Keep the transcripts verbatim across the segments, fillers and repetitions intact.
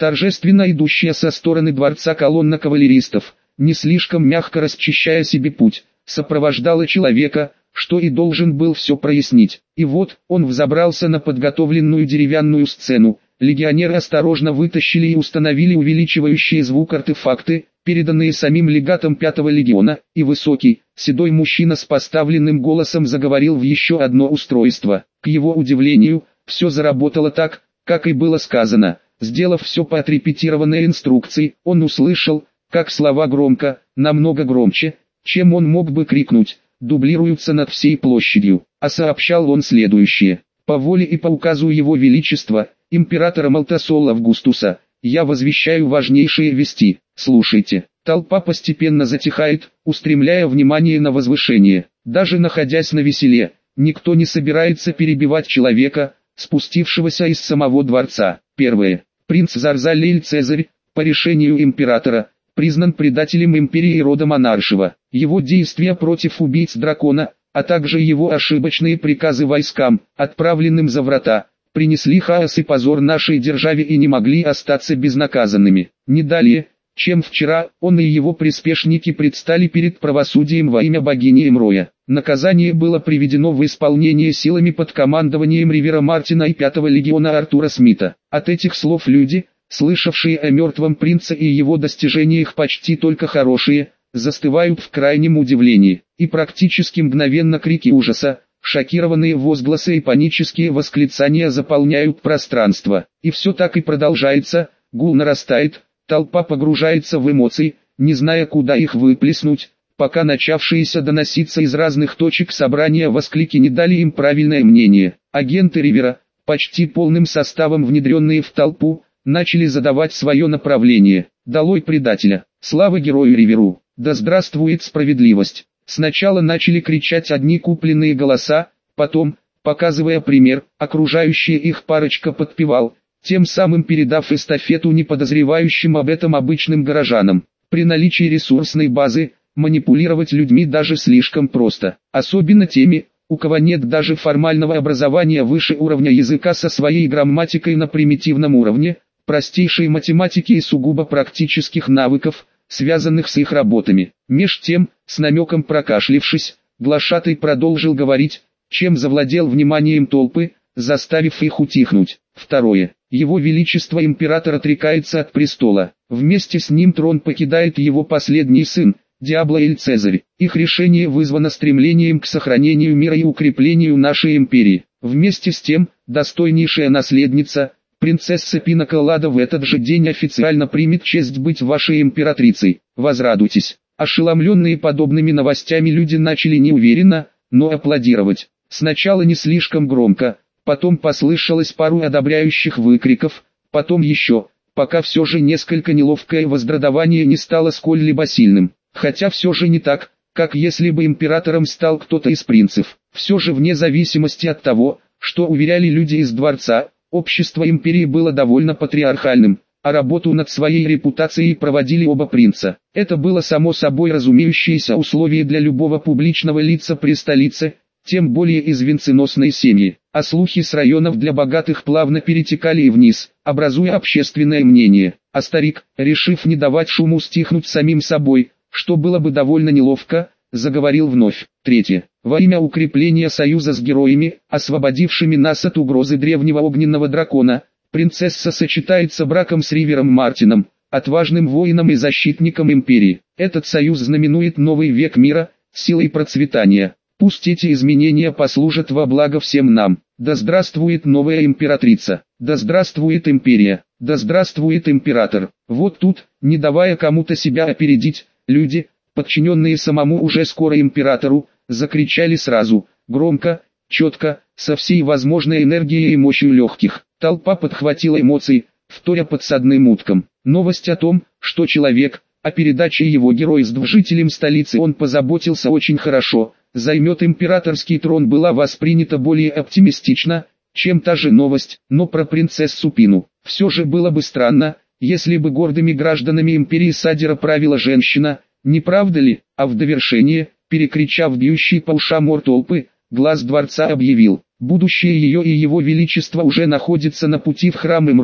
Торжественно идущая со стороны дворца колонна кавалеристов, не слишком мягко расчищая себе путь, сопровождала человека, что и должен был все прояснить. И вот, он взобрался на подготовленную деревянную сцену. Легионеры осторожно вытащили и установили увеличивающие звук артефакты, переданные самим легатом пятого легиона, и высокий, седой мужчина с поставленным голосом заговорил в еще одно устройство. К его удивлению, все заработало так, как и было сказано. Сделав все по отрепетированной инструкции, он услышал, как слова громко, намного громче, чем он мог бы крикнуть, дублируются над всей площадью. А сообщал он следующее: по воле и по указу Его Величества, императора Малтасола Августуса, я возвещаю важнейшие вести. Слушайте. Толпа постепенно затихает, устремляя внимание на возвышение. Даже находясь на веселе, никто не собирается перебивать человека, спустившегося из самого дворца. Первое. Принц Зарзалель Цезарь, по решению императора, признан предателем империи и рода монаршего. Его действия против убийц дракона, а также его ошибочные приказы войскам, отправленным за врата, принесли хаос и позор нашей державе и не могли остаться безнаказанными. Не далее, чем вчера, он и его приспешники предстали перед правосудием во имя богини Эмроя. Наказание было приведено в исполнение силами под командованием Ривера Мартина и пятого легиона Артура Смита. От этих слов люди, слышавшие о мертвом принце и его достижениях почти только хорошие, застывают в крайнем удивлении, и практически мгновенно крики ужаса, шокированные возгласы и панические восклицания заполняют пространство. И все так и продолжается, гул нарастает, толпа погружается в эмоции, не зная куда их выплеснуть, пока начавшиеся доноситься из разных точек собрания восклики не дали им правильное мнение. Агенты Ривера, почти полным составом внедренные в толпу, начали задавать свое направление. Долой предателя, слава герою Риверу, да здравствует справедливость. Сначала начали кричать одни купленные голоса, потом, показывая пример, окружающая их парочка подпевал, тем самым передав эстафету неподозревающим об этом обычным горожанам. При наличии ресурсной базы, манипулировать людьми даже слишком просто, особенно теми, у кого нет даже формального образования выше уровня языка со своей грамматикой на примитивном уровне, простейшей математики и сугубо практических навыков, связанных с их работами. Меж тем, с намеком прокашлившись, глашатай продолжил говорить, чем завладел вниманием толпы, заставив их утихнуть. Второе. Его Величество Император отрекается от престола. Вместе с ним трон покидает его последний сын, Диабло Эль Цезарь. Их решение вызвано стремлением к сохранению мира и укреплению нашей империи. Вместе с тем, достойнейшая наследница, принцесса Пина Колада в этот же день официально примет честь быть вашей императрицей. Возрадуйтесь. Ошеломленные подобными новостями люди начали неуверенно, но аплодировать. Сначала не слишком громко, потом послышалось пару одобряющих выкриков, потом еще, пока все же несколько неловкое возрадование не стало сколь-либо сильным. Хотя все же не так, как если бы императором стал кто-то из принцев. Все же вне зависимости от того, что уверяли люди из дворца, общество империи было довольно патриархальным, а работу над своей репутацией проводили оба принца. Это было само собой разумеющееся условие для любого публичного лица при столице, тем более из венценосной семьи. А слухи с районов для богатых плавно перетекали и вниз, образуя общественное мнение. А старик, решив не давать шуму стихнуть самим собой, что было бы довольно неловко, заговорил вновь. Третье. Во имя укрепления союза с героями, освободившими нас от угрозы древнего огненного дракона, принцесса сочетается браком с Ривером Мартином, отважным воином и защитником империи. Этот союз знаменует новый век мира, силы и процветания. Пусть эти изменения послужат во благо всем нам. Да здравствует новая императрица, да здравствует империя, да здравствует император. Вот тут, не давая кому-то себя опередить, люди, подчиненные самому уже скоро императору, закричали сразу, громко, четко, со всей возможной энергией и мощью легких. Толпа подхватила эмоции, вторя подсадным уткам. Новость о том, что человек, о передаче его геройств жителям столицы он позаботился очень хорошо, займет императорский трон, была воспринята более оптимистично, чем та же новость, но про принцессу Пину. Все же было бы странно, если бы гордыми гражданами империи Садира правила женщина, не правда ли? А в довершение, перекричав бьющий по ушам ор толпы, глаз дворца объявил: будущее ее и его величество уже находится на пути в храм Эмроя,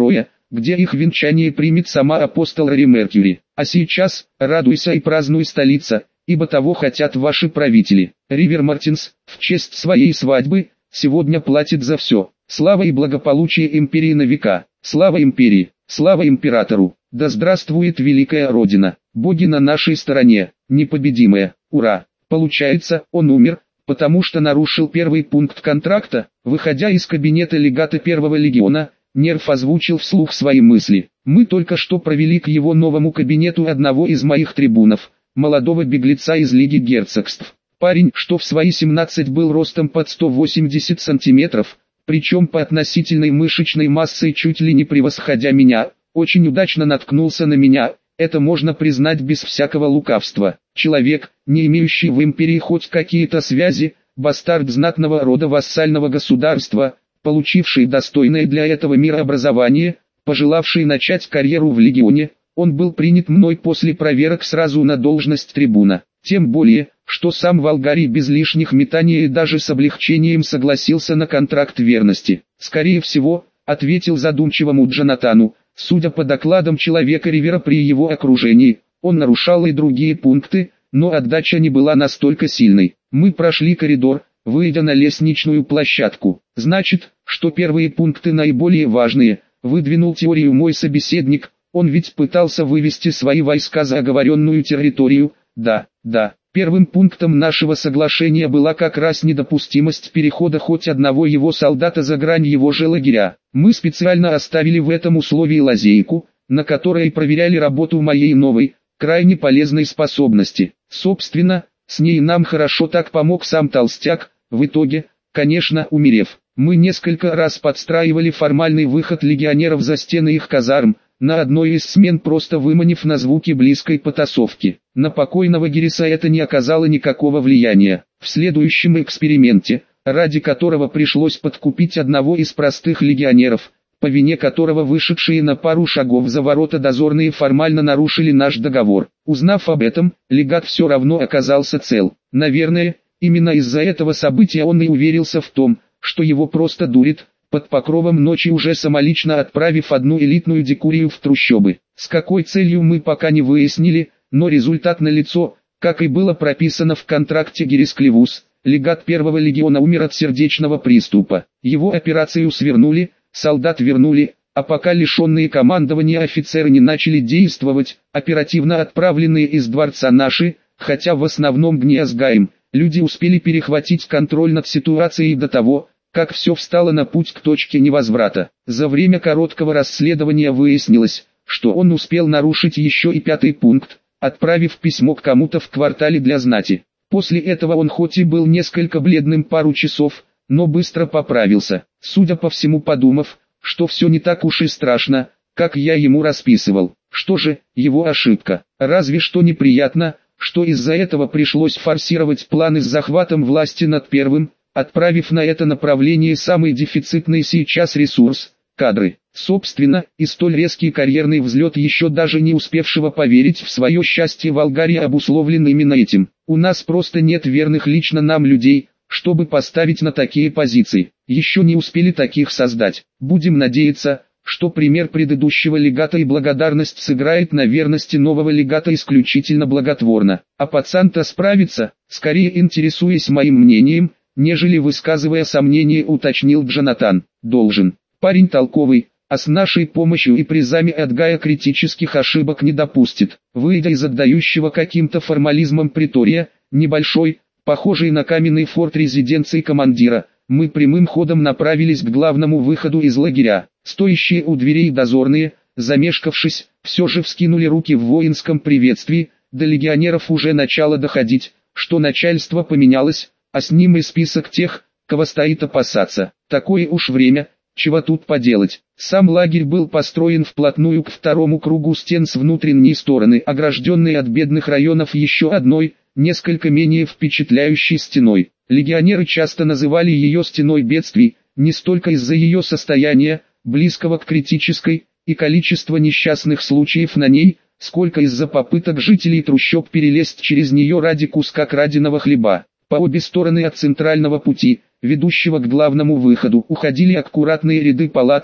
где их венчание примет сама апостол Рари Меркьюри. А сейчас, радуйся и празднуй, столица, ибо того хотят ваши правители. Ривер Мартинс, в честь своей свадьбы, сегодня платит за все. Слава и благополучие империи на века. Слава империи, слава императору. Да здравствует великая Родина. Боги на нашей стороне, непобедимые. Ура! Получается, он умер, потому что нарушил первый пункт контракта. Выходя из кабинета легата Первого легиона, Нерв озвучил вслух свои мысли. Мы только что провели к его новому кабинету одного из моих трибунов, молодого беглеца из Лиги Герцогств. Парень, что в свои семнадцать был ростом под сто восемьдесят сантиметров, причем по относительной мышечной массой чуть ли не превосходя меня, очень удачно наткнулся на меня, это можно признать без всякого лукавства. Человек, не имеющий в империи хоть какие-то связи, бастард знатного рода вассального государства, получивший достойное для этого мира образование, пожелавший начать карьеру в легионе, он был принят мной после проверок сразу на должность трибуна. Тем более, что сам Волгарий без лишних метаний и даже с облегчением согласился на контракт верности. Скорее всего, ответил задумчивому Джонатану, судя по докладам человека Ривера при его окружении, он нарушал и другие пункты, но отдача не была настолько сильной. Мы прошли коридор, выйдя на лестничную площадку. Значит, что первые пункты наиболее важные, выдвинул теорию мой собеседник, он ведь пытался вывести свои войска за оговоренную территорию. Да, да, первым пунктом нашего соглашения была как раз недопустимость перехода хоть одного его солдата за грань его же лагеря. Мы специально оставили в этом условии лазейку, на которой проверяли работу моей новой, крайне полезной способности. Собственно, с ней нам хорошо так помог сам толстяк, в итоге, конечно, умерев. Мы несколько раз подстраивали формальный выход легионеров за стены их казарм, на одной из смен просто выманив на звуки близкой потасовки. На покойного Гириса это не оказало никакого влияния. В следующем эксперименте, ради которого пришлось подкупить одного из простых легионеров, по вине которого вышедшие на пару шагов за ворота дозорные формально нарушили наш договор. Узнав об этом, легат все равно оказался цел. Наверное, именно из-за этого события он и уверился в том, что его просто дурит, под покровом ночи уже самолично отправив одну элитную декурию в трущобы. С какой целью мы пока не выяснили, но результат налицо, как и было прописано в контракте. Гирис Клевус, легат Первого легиона, умер от сердечного приступа. Его операцию свернули, солдат вернули, а пока лишенные командования офицеры не начали действовать, оперативно отправленные из дворца наши, хотя в основном Гниазгаем, люди успели перехватить контроль над ситуацией до того, как все встало на путь к точке невозврата. За время короткого расследования выяснилось, что он успел нарушить еще и пятый пункт, отправив письмо к кому-то в квартале для знати. После этого он хоть и был несколько бледным пару часов, но быстро поправился, судя по всему подумав, что все не так уж и страшно, как я ему расписывал. Что же, его ошибка. Разве что неприятно, что из-за этого пришлось форсировать планы с захватом власти над Первым, отправив на это направление самый дефицитный сейчас ресурс – кадры. Собственно, и столь резкий карьерный взлет еще даже не успевшего поверить в свое счастье Волгарии обусловлен именно этим. У нас просто нет верных лично нам людей, чтобы поставить на такие позиции. Еще не успели таких создать. Будем надеяться, что пример предыдущего легата и благодарность сыграет на верности нового легата исключительно благотворно. А пацан-то справится, скорее интересуясь моим мнением, нежели высказывая сомнения, уточнил Джонатан. Должен. Парень толковый, а с нашей помощью и призами от Гая критических ошибок не допустит. Выйдя из отдающего каким-то формализмом притория, небольшой, похожий на каменный форт резиденции командира, мы прямым ходом направились к главному выходу из лагеря. Стоящие у дверей дозорные, замешкавшись, все же вскинули руки в воинском приветствии, до легионеров уже начало доходить, что начальство поменялось, а с ним и список тех, кого стоит опасаться. Такое уж время, чего тут поделать. Сам лагерь был построен вплотную к второму кругу стен с внутренней стороны, огражденной от бедных районов еще одной, несколько менее впечатляющей стеной. Легионеры часто называли ее стеной бедствий, не столько из-за ее состояния, близкого к критической, и количества несчастных случаев на ней, сколько из-за попыток жителей трущоб перелезть через нее ради куска краденого хлеба. По обе стороны от центрального пути, ведущего к главному выходу, уходили аккуратные ряды палаток,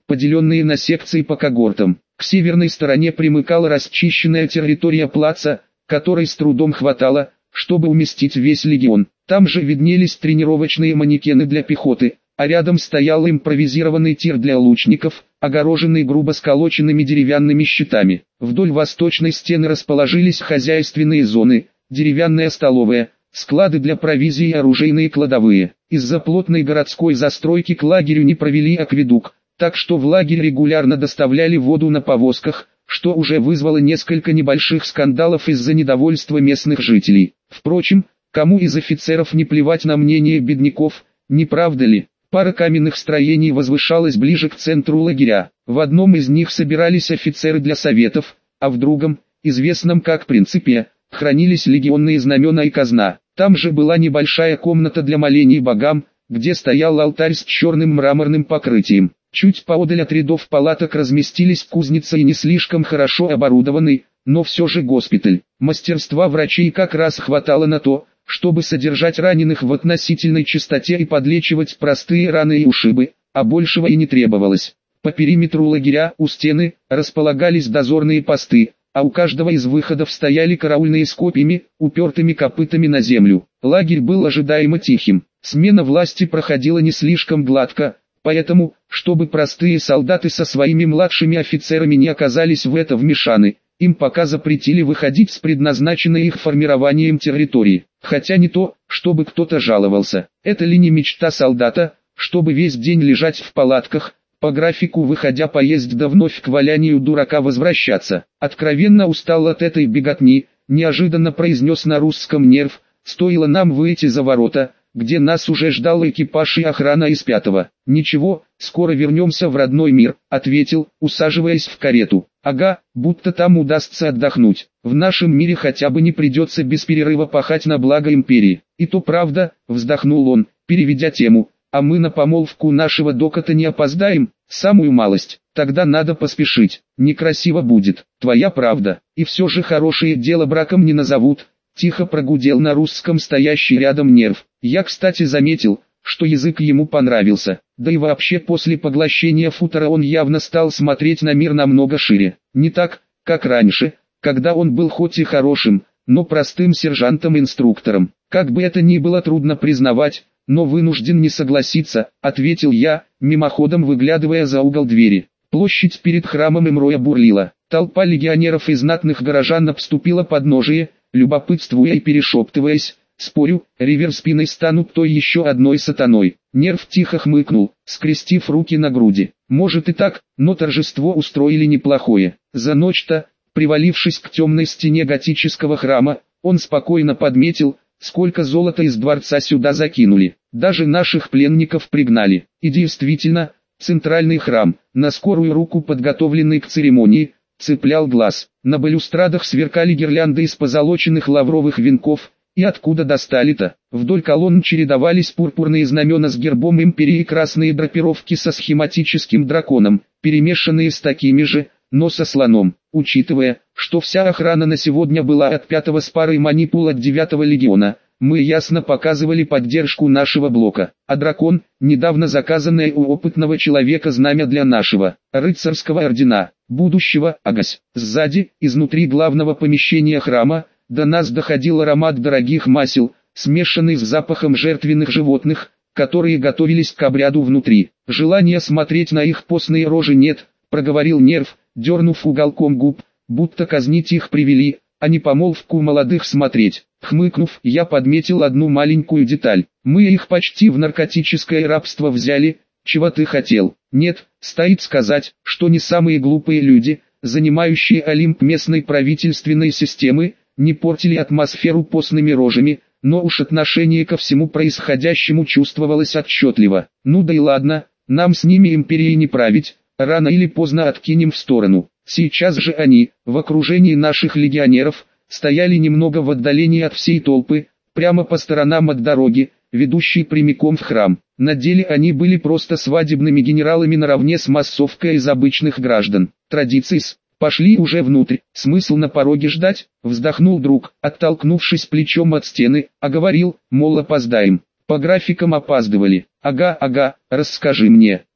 поделенные на секции по когортам. К северной стороне примыкала расчищенная территория плаца, которой с трудом хватало, чтобы уместить весь легион. Там же виднелись тренировочные манекены для пехоты, а рядом стоял импровизированный тир для лучников, огороженный грубо сколоченными деревянными щитами. Вдоль восточной стены расположились хозяйственные зоны, деревянная столовая, склады для провизии и оружейные кладовые. Из-за плотной городской застройки к лагерю не провели акведук, так что в лагерь регулярно доставляли воду на повозках, что уже вызвало несколько небольших скандалов из-за недовольства местных жителей. Впрочем, кому из офицеров не плевать на мнение бедняков, не правда ли? Пара каменных строений возвышалась ближе к центру лагеря. В одном из них собирались офицеры для советов, а в другом, известном как Принципе, хранились легионные знамена и казна. Там же была небольшая комната для молений богам, где стоял алтарь с черным мраморным покрытием. Чуть поодаль от рядов палаток разместились кузница и не слишком хорошо оборудованный, но все же госпиталь. Мастерства врачей как раз хватало на то, чтобы содержать раненых в относительной чистоте и подлечивать простые раны и ушибы, а большего и не требовалось. По периметру лагеря у стены располагались дозорные посты, а у каждого из выходов стояли караульные с копьями, упертыми копытами на землю. Лагерь был ожидаемо тихим. Смена власти проходила не слишком гладко, поэтому, чтобы простые солдаты со своими младшими офицерами не оказались в это вмешаны, им пока запретили выходить с предназначенной их формированием территории. Хотя не то, чтобы кто-то жаловался. Это ли не мечта солдата, чтобы весь день лежать в палатках, по графику выходя поесть да вновь к валянию дурака возвращаться. Откровенно устал от этой беготни, неожиданно произнес на русском Нерв, стоило нам выйти за ворота, где нас уже ждал экипаж и охрана из пятого. «Ничего, скоро вернемся в родной мир», — ответил, усаживаясь в карету. «Ага, будто там удастся отдохнуть. В нашем мире хотя бы не придется без перерыва пахать на благо империи». «И то правда», — вздохнул он, переведя тему, «а мы на помолвку нашего дока-то не опоздаем, самую малость, тогда надо поспешить, некрасиво будет, твоя правда, и все же хорошее дело браком не назовут». Тихо прогудел на русском стоящий рядом Нерв. Я, кстати, заметил, что язык ему понравился, да и вообще после поглощения футера он явно стал смотреть на мир намного шире. Не так, как раньше, когда он был хоть и хорошим, но простым сержантом-инструктором. Как бы это ни было трудно признавать, но вынужден не согласиться, ответил я, мимоходом выглядывая за угол двери. Площадь перед храмом Имроя бурлила. Толпа легионеров и знатных горожан обступила подножие, любопытствуя и перешептываясь. «Спорю, риверспины станут той еще одной сатаной». Нерв тихо хмыкнул, скрестив руки на груди. «Может и так, но торжество устроили неплохое. За ночь-то, привалившись к темной стене готического храма, он спокойно подметил, сколько золота из дворца сюда закинули. Даже наших пленников пригнали. И действительно, центральный храм, на скорую руку подготовленный к церемонии, цеплял глаз. На балюстрадах сверкали гирлянды из позолоченных лавровых венков, и откуда достали-то? Вдоль колонн чередовались пурпурные знамена с гербом империи и красные драпировки со схематическим драконом, перемешанные с такими же, но со слоном. Учитывая, что вся охрана на сегодня была от пятого с парой манипул от девятого легиона, мы ясно показывали поддержку нашего блока. А дракон, недавно заказанное у опытного человека знамя для нашего рыцарского ордена, будущего Агась. Сзади, изнутри главного помещения храма, до нас доходил аромат дорогих масел, смешанный с запахом жертвенных животных, которые готовились к обряду внутри. Желания смотреть на их постные рожи нет, проговорил Нерв, дернув уголком губ, будто казнить их привели, а не помолвку молодых смотреть. Хмыкнув, я подметил одну маленькую деталь. Мы их почти в наркотическое рабство взяли. Чего ты хотел? Нет, стоит сказать, что не самые глупые люди, занимающие Олимп местной правительственной системы, не портили атмосферу постными рожами, но уж отношение ко всему происходящему чувствовалось отчетливо. Ну да и ладно, нам с ними империей не править, рано или поздно откинем в сторону. Сейчас же они, в окружении наших легионеров, стояли немного в отдалении от всей толпы, прямо по сторонам от дороги, ведущей прямиком в храм. На деле они были просто свадебными генералами наравне с массовкой из обычных граждан. Традиции-с. Пошли уже внутрь, смысл на пороге ждать, вздохнул друг, оттолкнувшись плечом от стены, а говорил, мол, опоздаем. По графикам опаздывали. Ага, ага, расскажи мне.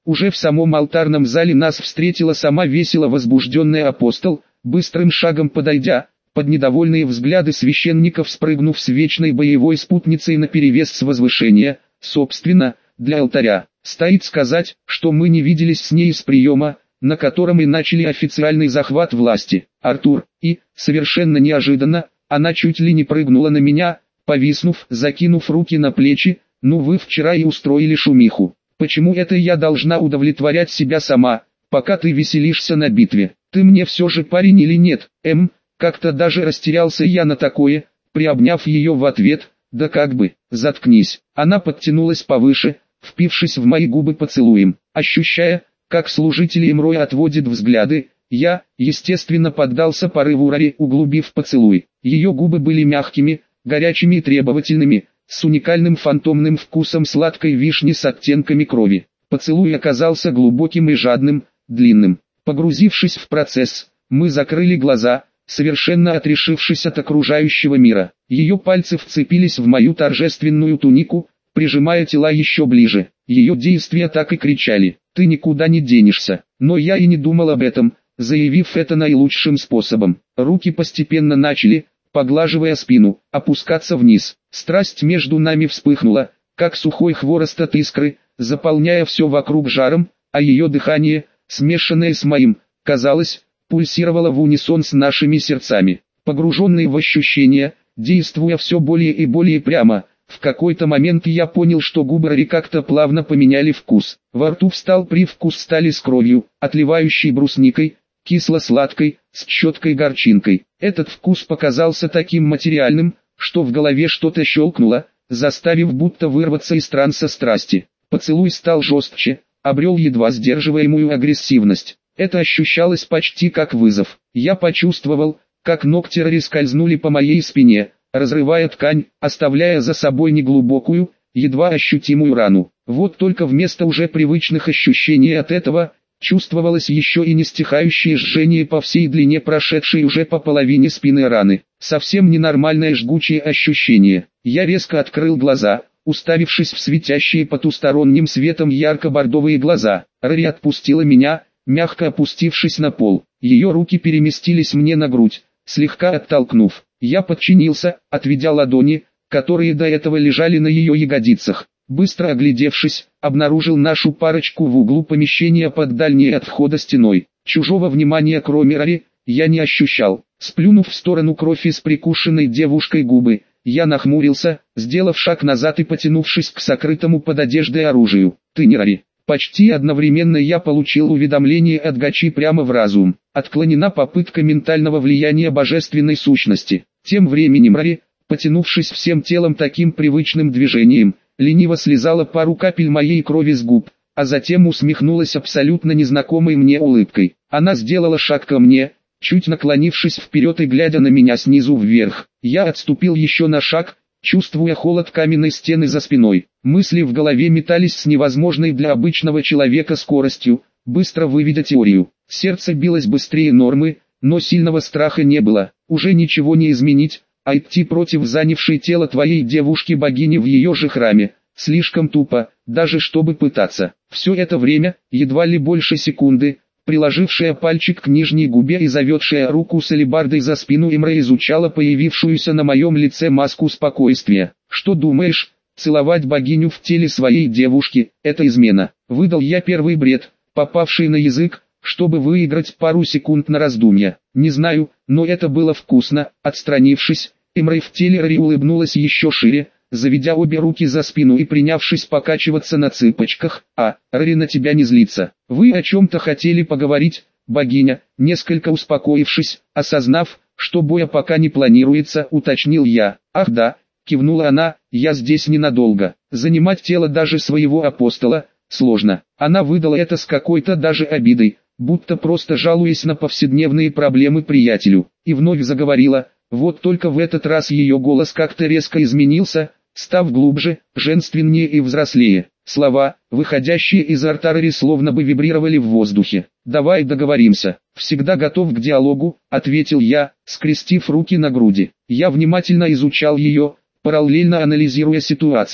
Уже в самом алтарном зале нас встретила сама весело возбужденная апостол, быстрым шагом подойдя, под недовольные взгляды священников спрыгнув с вечной боевой спутницей наперевес с возвышения, собственно, для алтаря. Стоит сказать, что мы не виделись с ней с приема, на котором и начали официальный захват власти. Артур, и, совершенно неожиданно, она чуть ли не прыгнула на меня, повиснув, закинув руки на плечи. Ну вы вчера и устроили шумиху. Почему это я должна удовлетворять себя сама, пока ты веселишься на битве? Ты мне все же парень или нет? Эм, как-то даже растерялся я на такое, приобняв ее в ответ. Да как бы, заткнись. Она подтянулась повыше, впившись в мои губы поцелуем. Ощущая, как служители Имроя отводят взгляды, я, естественно, поддался порыву Рари, углубив поцелуй. Ее губы были мягкими, горячими и требовательными, с уникальным фантомным вкусом сладкой вишни с оттенками крови. Поцелуй оказался глубоким и жадным, длинным. Погрузившись в процесс, мы закрыли глаза, совершенно отрешившись от окружающего мира. Ее пальцы вцепились в мою торжественную тунику, прижимая тела еще ближе. Ее действия так и кричали: «Ты никуда не денешься». Но я и не думал об этом, заявив это наилучшим способом. Руки постепенно начали, поглаживая спину, опускаться вниз. Страсть между нами вспыхнула, как сухой хворост от искры, заполняя все вокруг жаром, а ее дыхание, смешанное с моим, казалось, пульсировало в унисон с нашими сердцами. Погруженный в ощущения, действуя все более и более прямо, в какой-то момент я понял, что губы Рари как-то плавно поменяли вкус. Во рту встал привкус стали с кровью, отливающей брусникой, кисло-сладкой, с четкой горчинкой. Этот вкус показался таким материальным, что в голове что-то щелкнуло, заставив будто вырваться из транса страсти. Поцелуй стал жестче, обрел едва сдерживаемую агрессивность. Это ощущалось почти как вызов. Я почувствовал, как ногти Рари скользнули по моей спине, разрывая ткань, оставляя за собой неглубокую, едва ощутимую рану. Вот только вместо уже привычных ощущений от этого, чувствовалось еще и нестихающее жжение по всей длине прошедшей уже по половине спины раны. Совсем ненормальное жгучее ощущение. Я резко открыл глаза, уставившись в светящие потусторонним светом ярко-бордовые глаза. Рари отпустила меня, мягко опустившись на пол. Ее руки переместились мне на грудь, слегка оттолкнув. Я подчинился, отведя ладони, которые до этого лежали на ее ягодицах. Быстро оглядевшись, обнаружил нашу парочку в углу помещения под дальней от входа стеной. Чужого внимания кроме Рари, я не ощущал. Сплюнув в сторону кровь из прикушенной девушкой губы, я нахмурился, сделав шаг назад и потянувшись к сокрытому под одеждой оружию. «Ты не Рари». Почти одновременно я получил уведомление от Гачи прямо в разум. Отклонена попытка ментального влияния божественной сущности. Тем временем Рари, потянувшись всем телом таким привычным движением, лениво слезала пару капель моей крови с губ, а затем усмехнулась абсолютно незнакомой мне улыбкой. Она сделала шаг ко мне, чуть наклонившись вперед и глядя на меня снизу вверх. Я отступил еще на шаг, чувствуя холод каменной стены за спиной. Мысли в голове метались с невозможной для обычного человека скоростью, быстро выведя теорию. Сердце билось быстрее нормы, но сильного страха не было. Уже ничего не изменить, а идти против занявшей тело твоей девушки-богини в ее же храме. Слишком тупо, даже чтобы пытаться. Все это время, едва ли больше секунды, приложившая пальчик к нижней губе и заведшая руку с алебардой за спину Имра изучала появившуюся на моем лице маску спокойствия. «Что думаешь, целовать богиню в теле своей девушки – это измена?» Выдал я первый бред, попавший на язык, чтобы выиграть пару секунд на раздумья. Не знаю, но это было вкусно. Отстранившись, Имра в теле Рари улыбнулась еще шире, заведя обе руки за спину и принявшись покачиваться на цыпочках. «А, Рари на тебя не злится. Вы о чем-то хотели поговорить, богиня?» Несколько успокоившись, осознав, что боя пока не планируется, уточнил я. «Ах да», кивнула она, — «я здесь ненадолго. Занимать тело даже своего апостола сложно». Она выдала это с какой-то даже обидой, будто просто жалуясь на повседневные проблемы приятелю, и вновь заговорила. Вот только в этот раз ее голос как-то резко изменился, став глубже, женственнее и взрослее. Слова, выходящие из рта Рари, словно бы вибрировали в воздухе. «Давай договоримся». «Всегда готов к диалогу», — ответил я, скрестив руки на груди. Я внимательно изучал ее, параллельно анализируя ситуацию.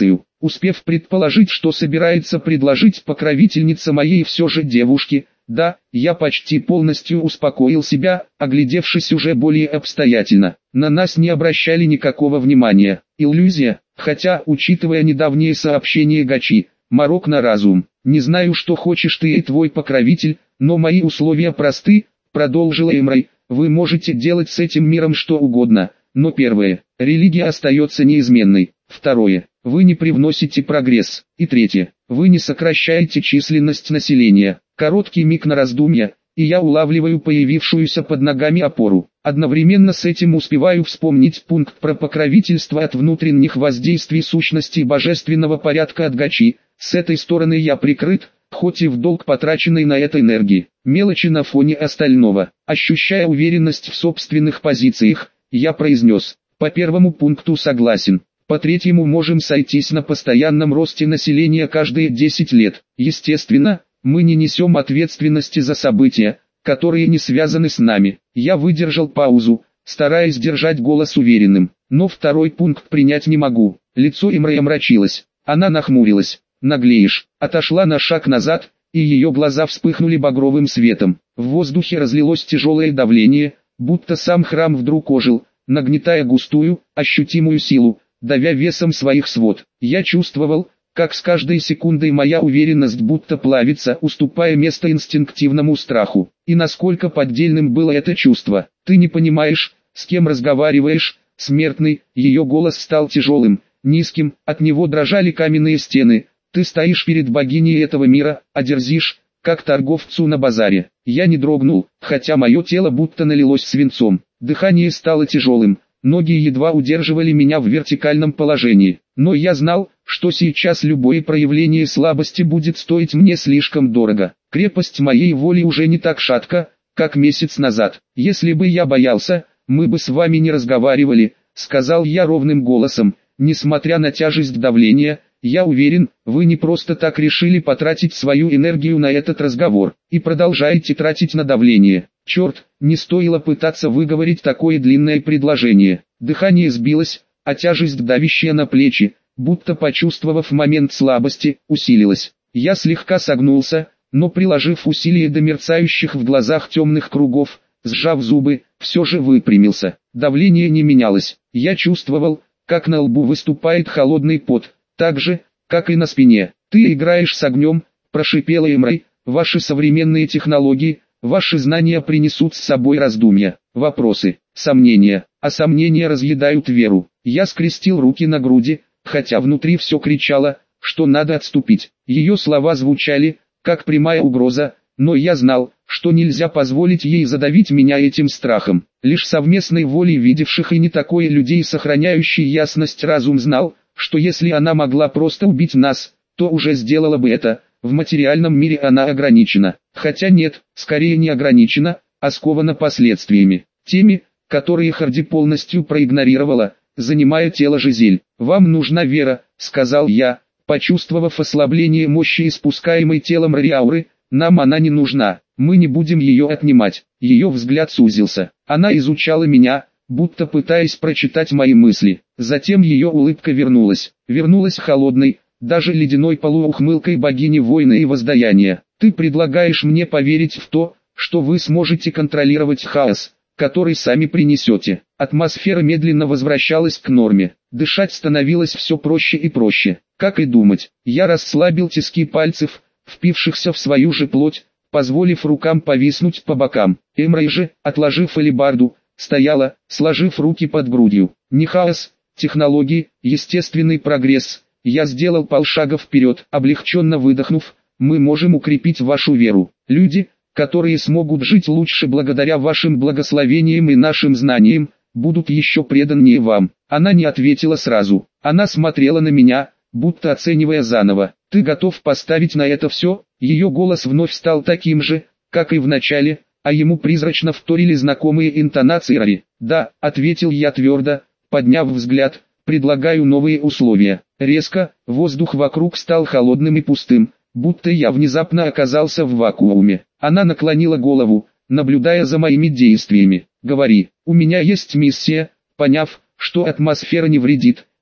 успев предположить, что собирается предложить покровительница моей все же девушке. Да, я почти полностью успокоил себя, оглядевшись уже более обстоятельно. На нас не обращали никакого внимания. Иллюзия, хотя, учитывая недавние сообщения Гачи, морок на разум. Не знаю, что хочешь ты и твой покровитель, но мои условия просты, продолжила Эмрей. Вы можете делать с этим миром что угодно, но первое, религия остается неизменной. Второе, вы не привносите прогресс. И третье, вы не сокращаете численность населения. Короткий миг на раздумья, и я улавливаю появившуюся под ногами опору. Одновременно с этим успеваю вспомнить пункт про покровительство от внутренних воздействий сущности божественного порядка от Гачи. С этой стороны я прикрыт, хоть и в долг потраченной на это энергии. Мелочи на фоне остального. Ощущая уверенность в собственных позициях, я произнес: по первому пункту согласен. По третьему можем сойтись на постоянном росте населения каждые десять лет. Естественно, мы не несем ответственности за события, которые не связаны с нами. Я выдержал паузу, стараясь держать голос уверенным. Но второй пункт принять не могу. Лицо Эмрей омрачилось. Она нахмурилась. Наглеешь. Отошла на шаг назад, и ее глаза вспыхнули багровым светом. В воздухе разлилось тяжелое давление, будто сам храм вдруг ожил, нагнетая густую, ощутимую силу, давя весом своих свод. Я чувствовал, как с каждой секундой моя уверенность будто плавится, уступая место инстинктивному страху. И насколько поддельным было это чувство. Ты не понимаешь, с кем разговариваешь, смертный. Ее голос стал тяжелым, низким, от него дрожали каменные стены. Ты стоишь перед богиней этого мира, а дерзишь, как торговцу на базаре. Я не дрогнул, хотя мое тело будто налилось свинцом. Дыхание стало тяжелым. Ноги едва удерживали меня в вертикальном положении, но я знал, что сейчас любое проявление слабости будет стоить мне слишком дорого. Крепость моей воли уже не так шатка, как месяц назад. Если бы я боялся, мы бы с вами не разговаривали, сказал я ровным голосом. Несмотря на тяжесть давления, я уверен, вы не просто так решили потратить свою энергию на этот разговор, и продолжаете тратить на давление. Черт, не стоило пытаться выговорить такое длинное предложение. Дыхание сбилось, а тяжесть, давящая на плечи, будто почувствовав момент слабости, усилилась. Я слегка согнулся, но приложив усилие до мерцающих в глазах темных кругов, сжав зубы, все же выпрямился. Давление не менялось. Я чувствовал, как на лбу выступает холодный пот, так же, как и на спине. «Ты играешь с огнем», – прошипела Эмрей. «Ваши современные технологии, ваши знания принесут с собой раздумья, вопросы, сомнения, а сомнения разъедают веру». Я скрестил руки на груди, хотя внутри все кричало, что надо отступить. Ее слова звучали, как прямая угроза, но я знал, что нельзя позволить ей задавить меня этим страхом. Лишь совместной волей видевших и не такое людей, сохраняющий ясность разум, знал, что если она могла просто убить нас, то уже сделала бы это. В материальном мире она ограничена, хотя нет, скорее не ограничена, а скована последствиями, теми, которые Харди полностью проигнорировала, занимая тело Жизель. «Вам нужна вера», — сказал я, почувствовав ослабление мощи, испускаемой телом Рариауры. «Нам она не нужна, мы не будем ее отнимать». Ее взгляд сузился, она изучала меня, будто пытаясь прочитать мои мысли. Затем ее улыбка вернулась, вернулась холодной, даже ледяной полуухмылкой богини войны и воздаяния. «Ты предлагаешь мне поверить в то, что вы сможете контролировать хаос, который сами принесете». Атмосфера медленно возвращалась к норме, дышать становилось все проще и проще. Как и думать, я расслабил тиски пальцев, впившихся в свою же плоть, позволив рукам повиснуть по бокам. Эмрей же, отложив алебарду, стояла, сложив руки под грудью. Не хаос, технологии, естественный прогресс. Я сделал полшага вперед, облегченно выдохнув. Мы можем укрепить вашу веру. Люди, которые смогут жить лучше благодаря вашим благословениям и нашим знаниям, будут еще преданнее вам. Она не ответила сразу. Она смотрела на меня, будто оценивая заново. «Ты готов поставить на это все?» Ее голос вновь стал таким же, как и в начале, а ему призрачно вторили знакомые интонации Рари. «Да», — ответил я твердо, подняв взгляд, — «предлагаю новые условия». Резко, воздух вокруг стал холодным и пустым, будто я внезапно оказался в вакууме. Она наклонила голову, наблюдая за моими действиями. «Говори, у меня есть миссия». Поняв, что атмосфера не вредит,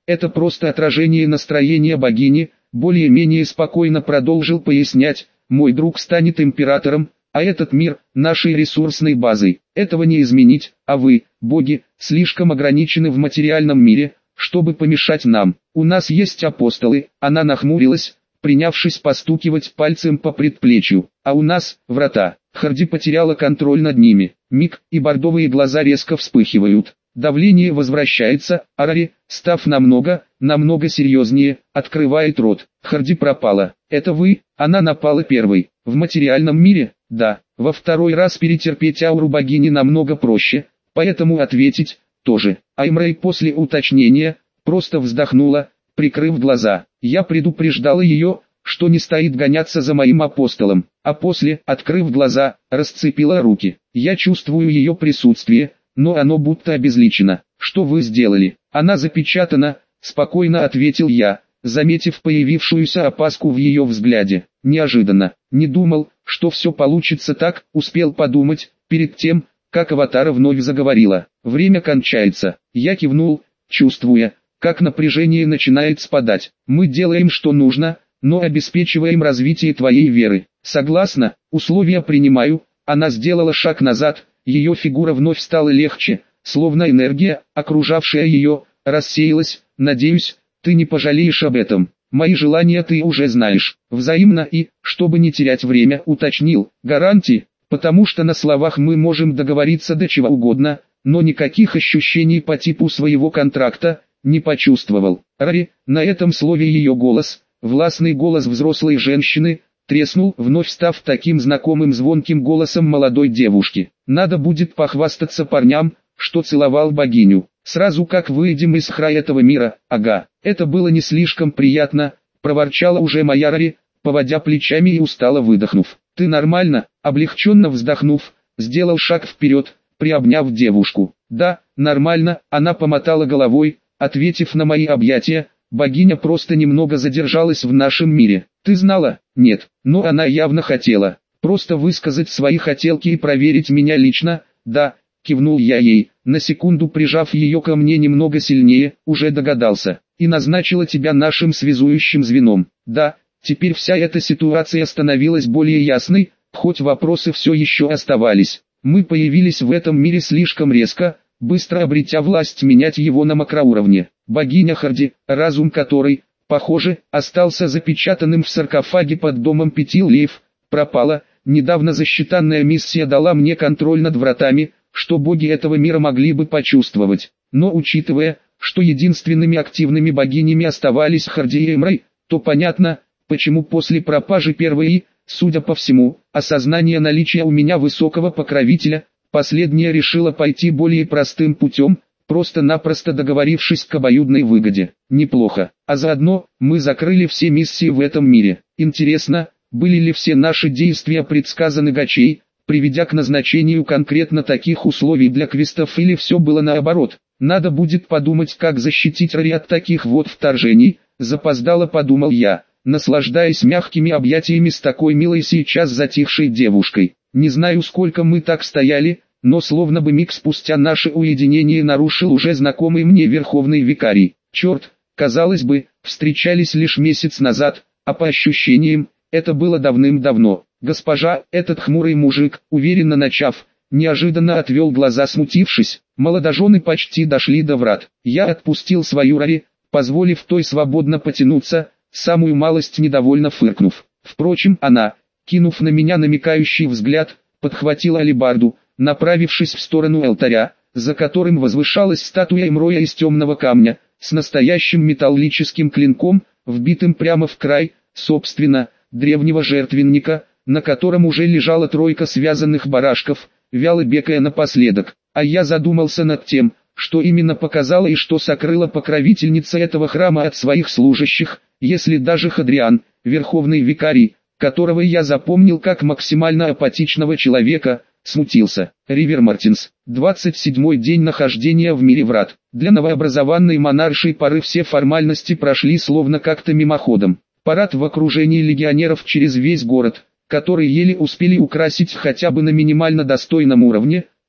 это просто отражение настроения богини, более-менее спокойно продолжил пояснять, мой друг станет императором, а этот мир – нашей ресурсной базой. Этого не изменить, а вы, боги, слишком ограничены в материальном мире, чтобы помешать нам. У нас есть апостолы, она нахмурилась, принявшись постукивать пальцем по предплечью, а у нас – врата. Харди потеряла контроль над ними. Миг, и бордовые глаза резко вспыхивают. Давление возвращается, Арари, став намного, намного серьезнее, открывает рот. Харди пропала. Это вы? Она напала первой. В материальном мире? Да. Во второй раз перетерпеть ауру богини намного проще, поэтому ответить тоже. Аймрей после уточнения просто вздохнула, прикрыв глаза. Я предупреждала ее, что не стоит гоняться за моим апостолом, а после, открыв глаза, расцепила руки. Я чувствую ее присутствие, но оно будто обезличено. Что вы сделали? Она запечатана, спокойно ответил я, заметив появившуюся опаску в ее взгляде. Неожиданно. Не думал, что все получится так, успел подумать, перед тем, как аватара вновь заговорила. Время кончается. Я кивнул, чувствуя, как напряжение начинает спадать. Мы делаем что нужно, но обеспечиваем развитие твоей веры. Согласна, условия принимаю. Она сделала шаг назад, ее фигура вновь стала легче, словно энергия, окружавшая ее, рассеялась. Надеюсь, ты не пожалеешь об этом. Мои желания ты уже знаешь. Взаимно и, чтобы не терять время, уточнил, гарантии, потому что на словах мы можем договориться до чего угодно, но никаких ощущений по типу своего контракта не почувствовал. Рари, на этом слове ее голос, властный голос взрослой женщины, треснул, вновь став таким знакомым звонким голосом молодой девушки. Надо будет похвастаться парням, что целовал богиню. Сразу как выйдем из хра этого мира, ага, это было не слишком приятно, проворчала уже моя Рари, поводя плечами и устало выдохнув. Ты нормально, облегченно вздохнув, сделал шаг вперед, приобняв девушку. Да, нормально, она помотала головой, ответив на мои объятия. Богиня просто немного задержалась в нашем мире. Ты знала? Нет, но она явно хотела. Просто высказать свои хотелки и проверить меня лично. Да, кивнул я ей, на секунду прижав ее ко мне немного сильнее, уже догадался. И назначила тебя нашим связующим звеном. Да, теперь вся эта ситуация становилась более ясной, хоть вопросы все еще оставались. Мы появились в этом мире слишком резко, быстро обретя власть менять его на макроуровне. Богиня Харди, разум которой, похоже, остался запечатанным в саркофаге под домом пяти лев, пропала. Недавно засчитанная миссия дала мне контроль над вратами, что боги этого мира могли бы почувствовать. Но учитывая, что единственными активными богинями оставались Харди и Эмрей, то понятно, почему после пропажи первой и, судя по всему, осознание наличия у меня высокого покровителя, последняя решила пойти более простым путем, просто-напросто договорившись к обоюдной выгоде. Неплохо. А заодно, мы закрыли все миссии в этом мире. Интересно, были ли все наши действия предсказаны Гачей, приведя к назначению конкретно таких условий для квестов, или все было наоборот? Надо будет подумать, как защитить Рари от таких вот вторжений, запоздало подумал я, наслаждаясь мягкими объятиями с такой милой сейчас затихшей девушкой. Не знаю, сколько мы так стояли, но словно бы миг спустя наше уединение нарушил уже знакомый мне верховный викарий. Черт, казалось бы, встречались лишь месяц назад, а по ощущениям, это было давным-давно. Госпожа, этот хмурый мужик, уверенно начав, неожиданно отвел глаза, смутившись. Молодожены почти дошли до врат. Я отпустил свою Рари, позволив той свободно потянуться, самую малость недовольно фыркнув. Впрочем, она, кинув на меня намекающий взгляд, подхватила алебарду, направившись в сторону алтаря, за которым возвышалась статуя Эмроя из темного камня, с настоящим металлическим клинком, вбитым прямо в край, собственно, древнего жертвенника, на котором уже лежала тройка связанных барашков, вяло бекая напоследок. А я задумался над тем, что именно показала и что сокрыла покровительница этого храма от своих служащих, если даже Хадриан, верховный викарий, которого я запомнил как максимально апатичного человека, смутился. Ривер Мартинс. двадцать седьмой день нахождения в мире врат. Для новообразованной монаршей поры все формальности прошли словно как-то мимоходом. Парад в окружении легионеров через весь город, который еле успели украсить хотя бы на минимально достойном уровне,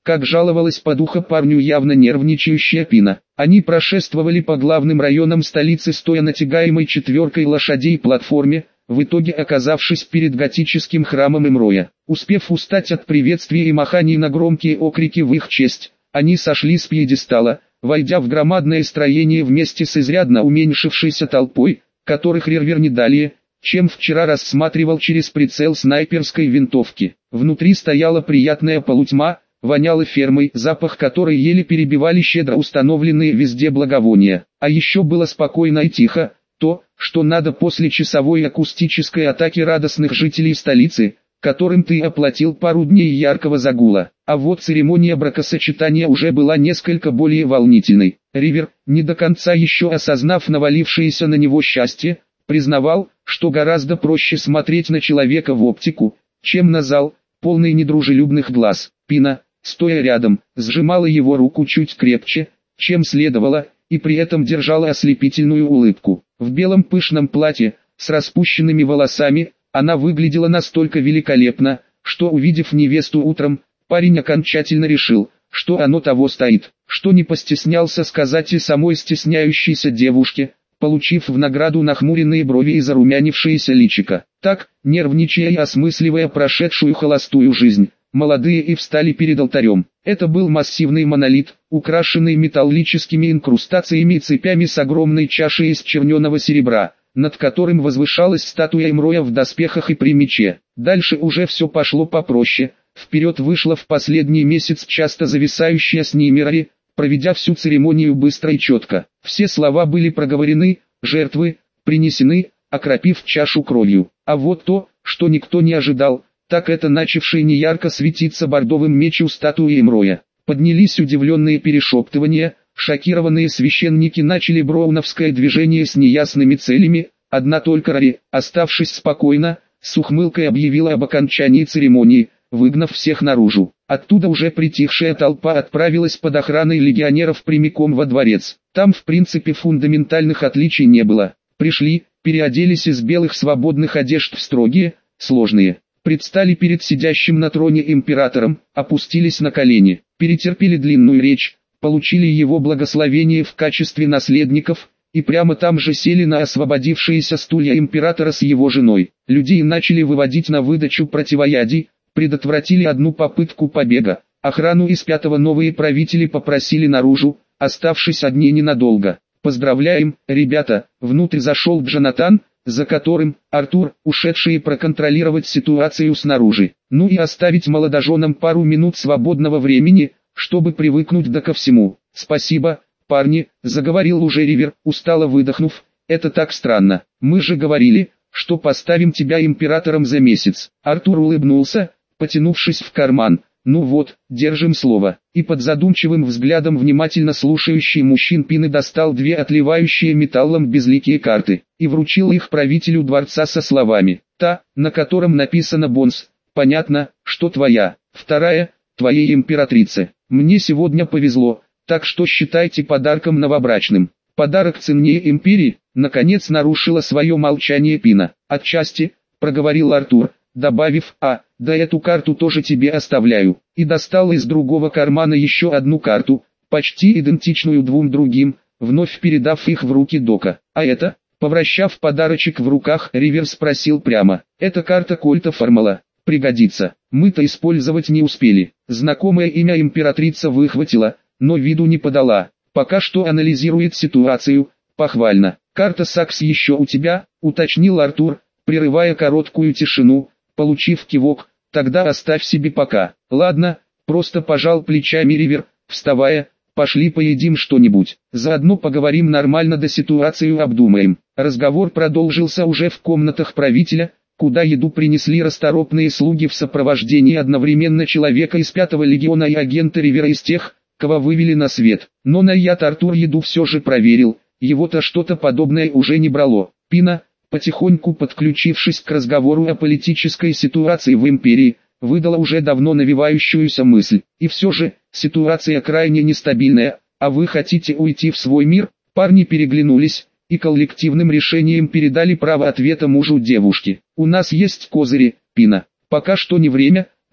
как жаловалась подуха парню явно нервничающая Пина. Они прошествовали по главным районам столицы, стоя на тягаемой четверкой лошадей платформе, в итоге оказавшись перед готическим храмом Имроя. Успев устать от приветствий и маханий на громкие окрики в их честь, они сошли с пьедестала, войдя в громадное строение вместе с изрядно уменьшившейся толпой, которых Ривер не далее, чем вчера рассматривал через прицел снайперской винтовки. Внутри стояла приятная полутьма, воняло фермой, запах которой еле перебивали щедро установленные везде благовония. А еще было спокойно и тихо, то, что надо после часовой акустической атаки радостных жителей столицы, которым ты оплатил пару дней яркого загула. А вот церемония бракосочетания уже была несколько более волнительной. Ривер, не до конца еще осознав навалившееся на него счастье, признавал, что гораздо проще смотреть на человека в оптику, чем на зал, полный недружелюбных глаз. Пина, стоя рядом, сжимала его руку чуть крепче, чем следовало, и при этом держала ослепительную улыбку. В белом пышном платье, с распущенными волосами, она выглядела настолько великолепно, что, увидев невесту утром, парень окончательно решил, что оно того стоит, что не постеснялся сказать и самой стесняющейся девушке, получив в награду нахмуренные брови и зарумянившееся личико. Так, нервничая и осмысливая прошедшую холостую жизнь, молодые и встали перед алтарем. Это был массивный монолит, украшенный металлическими инкрустациями и цепями с огромной чашей из черненого серебра, над которым возвышалась статуя Имроя в доспехах и при мече. Дальше уже все пошло попроще. Вперед вышла в последний месяц часто зависающая с ней Мирари, проведя всю церемонию быстро и четко. Все слова были проговорены, жертвы принесены, окропив чашу кровью. А вот то, что никто не ожидал, так это начавший неярко светиться бордовым меч у статуи Имроя. Поднялись удивленные перешептывания, шокированные священники начали броуновское движение с неясными целями, одна только Рари, оставшись спокойно, с ухмылкой объявила об окончании церемонии, выгнав всех наружу. Оттуда уже притихшая толпа отправилась под охраной легионеров прямиком во дворец. Там в принципе фундаментальных отличий не было. Пришли, переоделись из белых свободных одежд в строгие, сложные. Предстали перед сидящим на троне императором, опустились на колени, перетерпели длинную речь, получили его благословение в качестве наследников, и прямо там же сели на освободившиеся стулья императора с его женой. Людей начали выводить на выдачу противоядий, предотвратили одну попытку побега. Охрану из пятого новые правители попросили наружу, оставшись одни ненадолго. «Поздравляем, ребята!» Внутрь зашел Джонатан, за которым Артур, ушедшие проконтролировать ситуацию снаружи. Ну и оставить молодоженам пару минут свободного времени, чтобы привыкнуть да ко всему. «Спасибо, парни», — заговорил уже Ривер, устало выдохнув, — «это так странно. Мы же говорили, что поставим тебя императором за месяц». Артур улыбнулся, потянувшись в карман. «Ну вот, держим слово». И под задумчивым взглядом внимательно слушающий мужчин Пины достал две отливающие металлом безликие карты, и вручил их правителю дворца со словами: «Та, на котором написано Бонс, понятно, что твоя, вторая, твоей императрице. Мне сегодня повезло, так что считайте подарком новобрачным». «Подарок ценнее империи», наконец нарушила свое молчание Пина. «Отчасти», проговорил Артур, добавив: «А, да эту карту тоже тебе оставляю», и достал из другого кармана еще одну карту, почти идентичную двум другим, вновь передав их в руки Дока. «А это?» Повращав подарочек в руках, Ривер спросил прямо. «Это карта Кольта Формала. Пригодится. Мы-то использовать не успели». Знакомое имя императрица выхватила, но виду не подала. «Пока что анализирует ситуацию. Похвально». «Карта Сакс еще у тебя?» уточнил Артур, прерывая короткую тишину. Получив кивок, «тогда оставь себе пока». «Ладно», просто пожал плечами Ривер, вставая, «пошли поедим что-нибудь, заодно поговорим нормально да ситуацию обдумаем». Разговор продолжился уже в комнатах правителя, куда еду принесли расторопные слуги в сопровождении одновременно человека из пятого легиона и агента Ривера из тех, кого вывели на свет. Но на яд Артур еду все же проверил, его-то что-то подобное уже не брало. Пина, потихоньку подключившись к разговору о политической ситуации в империи, выдала уже давно навевающуюся мысль. «И все же, ситуация крайне нестабильная, а вы хотите уйти в свой мир?» Парни переглянулись, и коллективным решением передали право ответа мужу девушки. «У нас есть козыри, Пина. Пока что не время,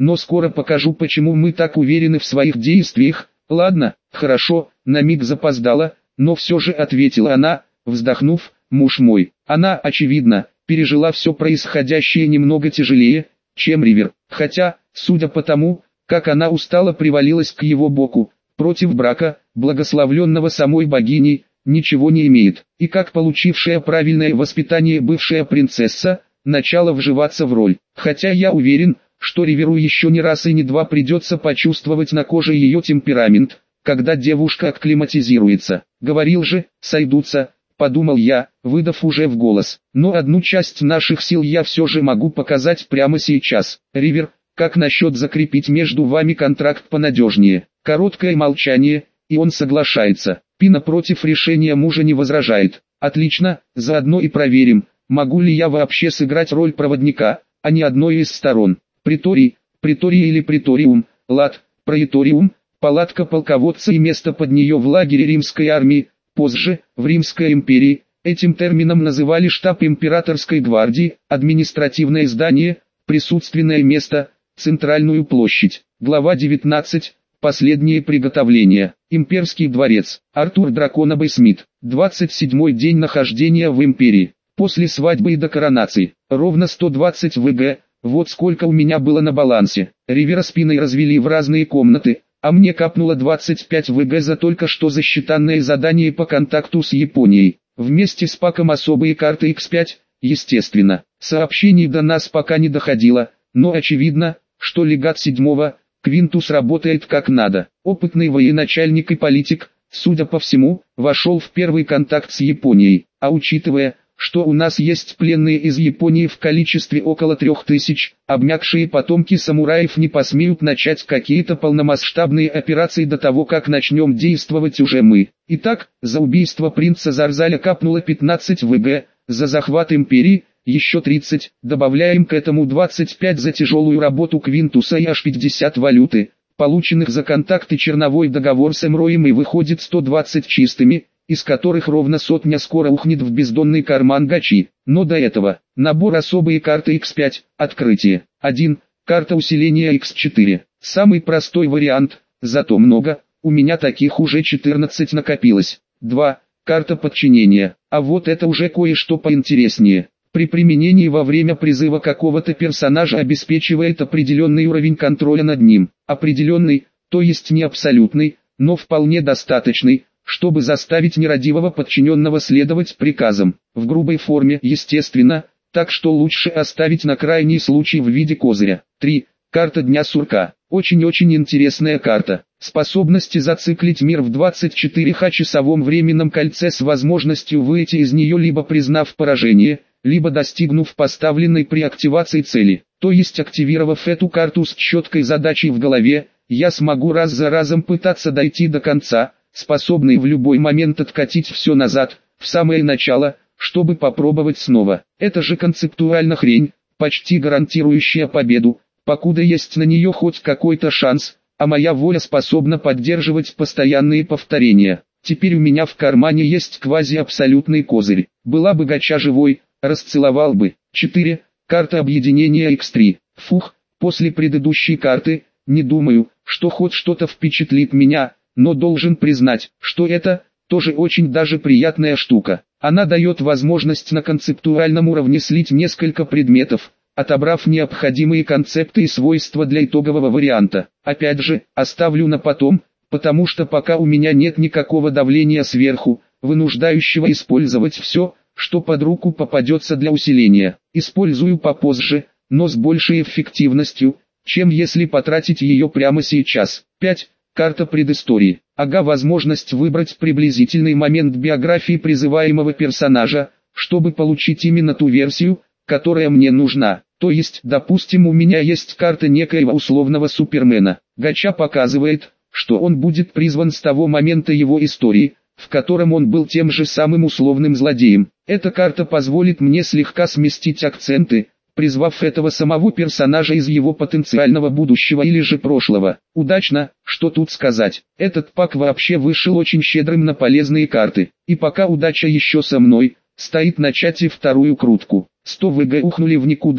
но скоро покажу, почему мы так уверены в своих действиях. Ладно, хорошо, на миг запоздала, но все же ответила она, вздохнув, муж мой. Она, очевидно, пережила все происходящее немного тяжелее, чем Ривер, хотя, судя по тому, как она устало привалилась к его боку, против брака, благословленного самой богиней, ничего не имеет, и как получившая правильное воспитание бывшая принцесса, начала вживаться в роль. Хотя я уверен, что Риверу еще не раз и не два придется почувствовать на коже ее темперамент, когда девушка акклиматизируется. Говорил же, сойдутся, подумал я, выдав уже в голос. Но одну часть наших сил я все же могу показать прямо сейчас. Ривер, как насчет закрепить между вами контракт понадежнее? Короткое молчание, и он соглашается. Пина против решения мужа не возражает. Отлично, заодно и проверим, могу ли я вообще сыграть роль проводника, а не одной из сторон. Приторий, приторий или приториум, лад, проиториум, палатка полководца и место под нее в лагере римской армии. Позже, в Римской империи, этим термином называли штаб императорской гвардии, административное здание, присутственное место, центральную площадь. Глава девятнадцать. Последние приготовления. Имперский дворец. Артур Драконобой Смит. двадцать седьмой день нахождения в империи. После свадьбы и до коронации. Ровно сто двадцать вг. Вот сколько у меня было на балансе. Ривера спиной развели в разные комнаты, а мне капнуло двадцать пять вг за только что засчитанное задание по контакту с Японией. Вместе с паком особые карты икс пять, естественно. Сообщений до нас пока не доходило, но очевидно, что легат седьмого, Квинтус работает как надо. Опытный военачальник и политик, судя по всему, вошел в первый контакт с Японией, а учитывая, что у нас есть пленные из Японии в количестве около трех тысяч, обмякшие потомки самураев не посмеют начать какие-то полномасштабные операции до того, как начнем действовать уже мы. Итак, за убийство принца Зарзаля капнуло пятнадцать вг, за захват империи еще тридцать, добавляем к этому двадцать пять за тяжелую работу Квинтуса и аж пятьдесят валюты, полученных за контакт и черновой договор с Эмроем, и выходит сто двадцать чистыми, из которых ровно сотня скоро ухнет в бездонный карман гачи. Но до этого, набор особые карты икс пять, открытие. один. Карта усиления икс четыре. Самый простой вариант, зато много, у меня таких уже четырнадцать накопилось. два. Карта подчинения, а вот это уже кое-что поинтереснее. При применении во время призыва какого-то персонажа обеспечивает определенный уровень контроля над ним. Определенный, то есть не абсолютный, но вполне достаточный, чтобы заставить нерадивого подчиненного следовать приказам. В грубой форме, естественно, так что лучше оставить на крайний случай в виде козыря. три. Карта Дня Сурка. Очень-очень интересная карта. Способности зациклить мир в двадцать четыре ха-часовом временном кольце с возможностью выйти из нее, либо признав поражение, либо достигнув поставленной при активации цели. То есть, активировав эту карту с четкой задачей в голове, я смогу раз за разом пытаться дойти до конца, способный в любой момент откатить все назад, в самое начало, чтобы попробовать снова. Это же концептуально хрень, почти гарантирующая победу, покуда есть на нее хоть какой-то шанс, а моя воля способна поддерживать постоянные повторения. Теперь у меня в кармане есть квази-абсолютный козырь. Была бы гача живой, расцеловал бы. четыре. Карта объединения икс три. Фух, после предыдущей карты, не думаю, что хоть что-то впечатлит меня, но должен признать, что это тоже очень даже приятная штука. Она дает возможность на концептуальном уровне слить несколько предметов, отобрав необходимые концепты и свойства для итогового варианта. Опять же, оставлю на потом, потому что пока у меня нет никакого давления сверху, вынуждающего использовать все, что под руку попадется для усиления. Использую попозже, но с большей эффективностью, чем если потратить ее прямо сейчас. пять. Карта предыстории. Ага, возможность выбрать приблизительный момент биографии призываемого персонажа, чтобы получить именно ту версию, которая мне нужна. То есть, допустим, у меня есть карта некоего условного Супермена. Гача показывает, что он будет призван с того момента его истории, в котором он был тем же самым условным злодеем. Эта карта позволит мне слегка сместить акценты, призвав этого самого персонажа из его потенциального будущего или же прошлого. Удачно, что тут сказать. Этот пак вообще вышел очень щедрым на полезные карты. И пока удача еще со мной, стоит начать и вторую крутку. сто вг ухнули в никуда,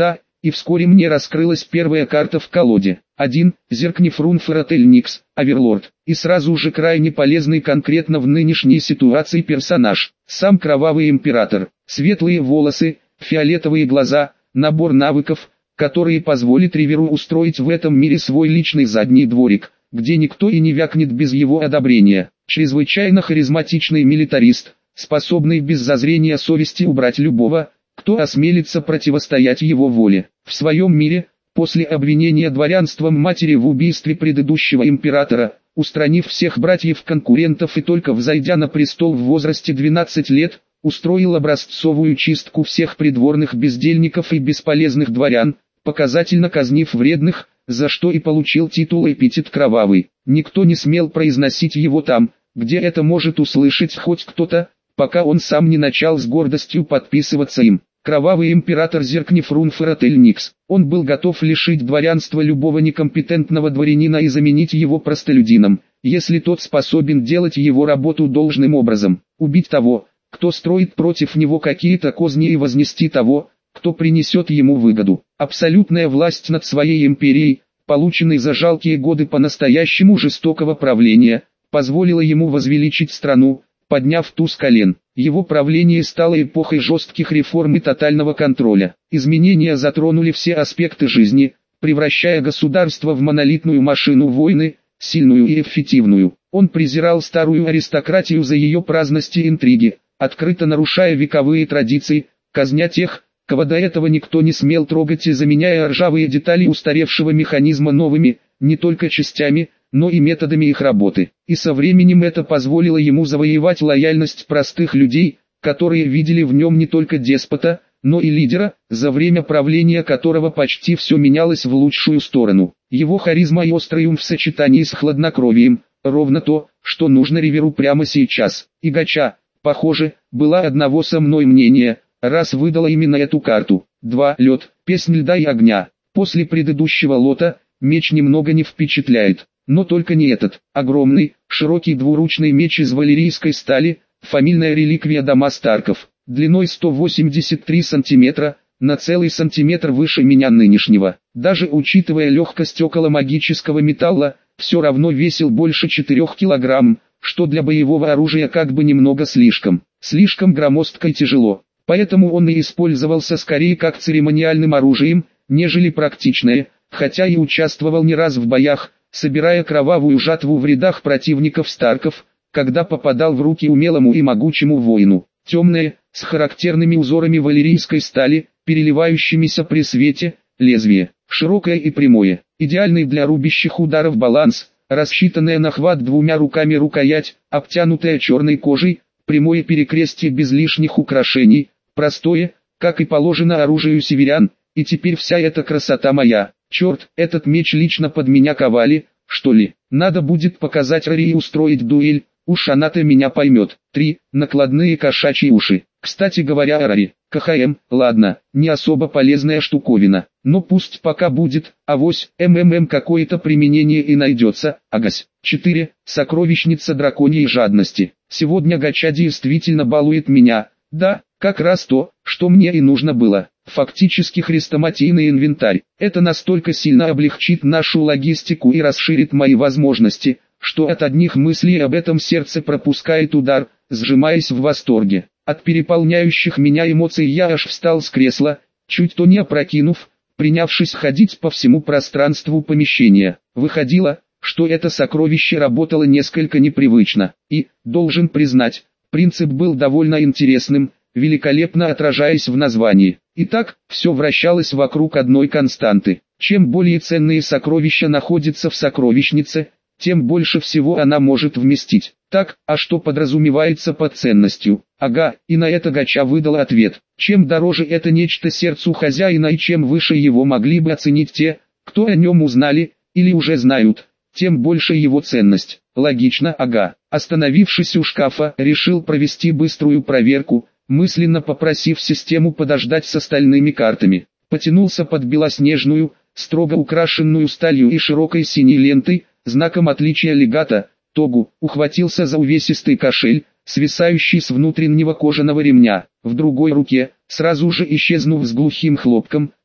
и вскоре мне раскрылась первая карта в колоде. один. Зеркнифрунферотель Никс, Оверлорд. И сразу же крайне полезный конкретно в нынешней ситуации персонаж. Сам Кровавый Император. Светлые волосы, фиолетовые глаза, набор навыков, которые позволят Риверу устроить в этом мире свой личный задний дворик, где никто и не вякнет без его одобрения. Чрезвычайно харизматичный милитарист, способный без зазрения совести убрать любого, кто осмелится противостоять его воле. В своем мире, после обвинения дворянством матери в убийстве предыдущего императора, устранив всех братьев-конкурентов и только взойдя на престол в возрасте двенадцати лет, устроил образцовую чистку всех придворных бездельников и бесполезных дворян, показательно казнив вредных, за что и получил титул эпитет «Кровавый». Никто не смел произносить его там, где это может услышать хоть кто-то, пока он сам не начал с гордостью подписываться им. Кровавый император Зеркнифрунферотель Никс. Он был готов лишить дворянства любого некомпетентного дворянина и заменить его простолюдином, если тот способен делать его работу должным образом. Убить того, кто строит против него какие-то козни, и вознести того, кто принесет ему выгоду. Абсолютная власть над своей империей, полученной за жалкие годы по-настоящему жестокого правления, позволила ему возвеличить страну, подняв ту с колен. Его правление стало эпохой жестких реформ и тотального контроля. Изменения затронули все аспекты жизни, превращая государство в монолитную машину войны, сильную и эффективную. Он презирал старую аристократию за ее праздности и интриги, открыто нарушая вековые традиции, казня тех, кого до этого никто не смел трогать, и заменяя ржавые детали устаревшего механизма новыми, не только частями, но и методами их работы. И со временем это позволило ему завоевать лояльность простых людей, которые видели в нем не только деспота, но и лидера, за время правления которого почти все менялось в лучшую сторону. Его харизма и острый ум в сочетании с хладнокровием, ровно то, что нужно Риверу прямо сейчас. И Гача, похоже, была одного со мной мнения, раз выдала именно эту карту. два. Лед, песнь льда и огня. После предыдущего лота, меч немного не впечатляет. Но только не этот. Огромный, широкий двуручный меч из валерийской стали, фамильная реликвия дома Старков, длиной сто восемьдесят три сантиметра, на целый сантиметр выше меня нынешнего. Даже учитывая легкость около магического металла, все равно весил больше четырёх килограмм, что для боевого оружия как бы немного слишком. Слишком громоздко и тяжело. Поэтому он и использовался скорее как церемониальным оружием, нежели практичное, хотя и участвовал не раз в боях, собирая кровавую жатву в рядах противников Старков, когда попадал в руки умелому и могучему воину. Темное, с характерными узорами валерийской стали, переливающимися при свете, лезвие, широкое и прямое, идеальный для рубящих ударов баланс, рассчитанная на хват двумя руками рукоять, обтянутая черной кожей, прямое перекрестие без лишних украшений, простое, как и положено оружию северян, и теперь вся эта красота моя. Черт, этот меч лично под меня ковали, что ли? Надо будет показать Рари и устроить дуэль, уж она-то меня поймет. три. Накладные кошачьи уши. Кстати говоря о Рари, КХМ, ладно, не особо полезная штуковина, но пусть пока будет, авось, МММ какое-то применение и найдется, агась. четыре. Сокровищница драконьей жадности. Сегодня Гача действительно балует меня, да, как раз то, что мне и нужно было. Фактически хрестоматийный инвентарь. Это настолько сильно облегчит нашу логистику и расширит мои возможности, что от одних мыслей об этом сердце пропускает удар, сжимаясь в восторге. От переполняющих меня эмоций я аж встал с кресла, чуть то не опрокинув, принявшись ходить по всему пространству помещения. Выходило, что это сокровище работало несколько непривычно, и, должен признать, принцип был довольно интересным, великолепно отражаясь в названии. Итак, все вращалось вокруг одной константы. Чем более ценные сокровища находятся в сокровищнице, тем больше всего она может вместить. Так, а что подразумевается под ценностью? Ага, и на это Гача выдал ответ. Чем дороже это нечто сердцу хозяина и чем выше его могли бы оценить те, кто о нем узнали, или уже знают, тем больше его ценность. Логично, ага. Остановившись у шкафа, решил провести быструю проверку, мысленно попросив систему подождать с остальными картами. Потянулся под белоснежную, строго украшенную сталью и широкой синей лентой, знаком отличия легата, тогу, ухватился за увесистый кошель, свисающий с внутреннего кожаного ремня. В другой руке, сразу же исчезнув с глухим хлопком,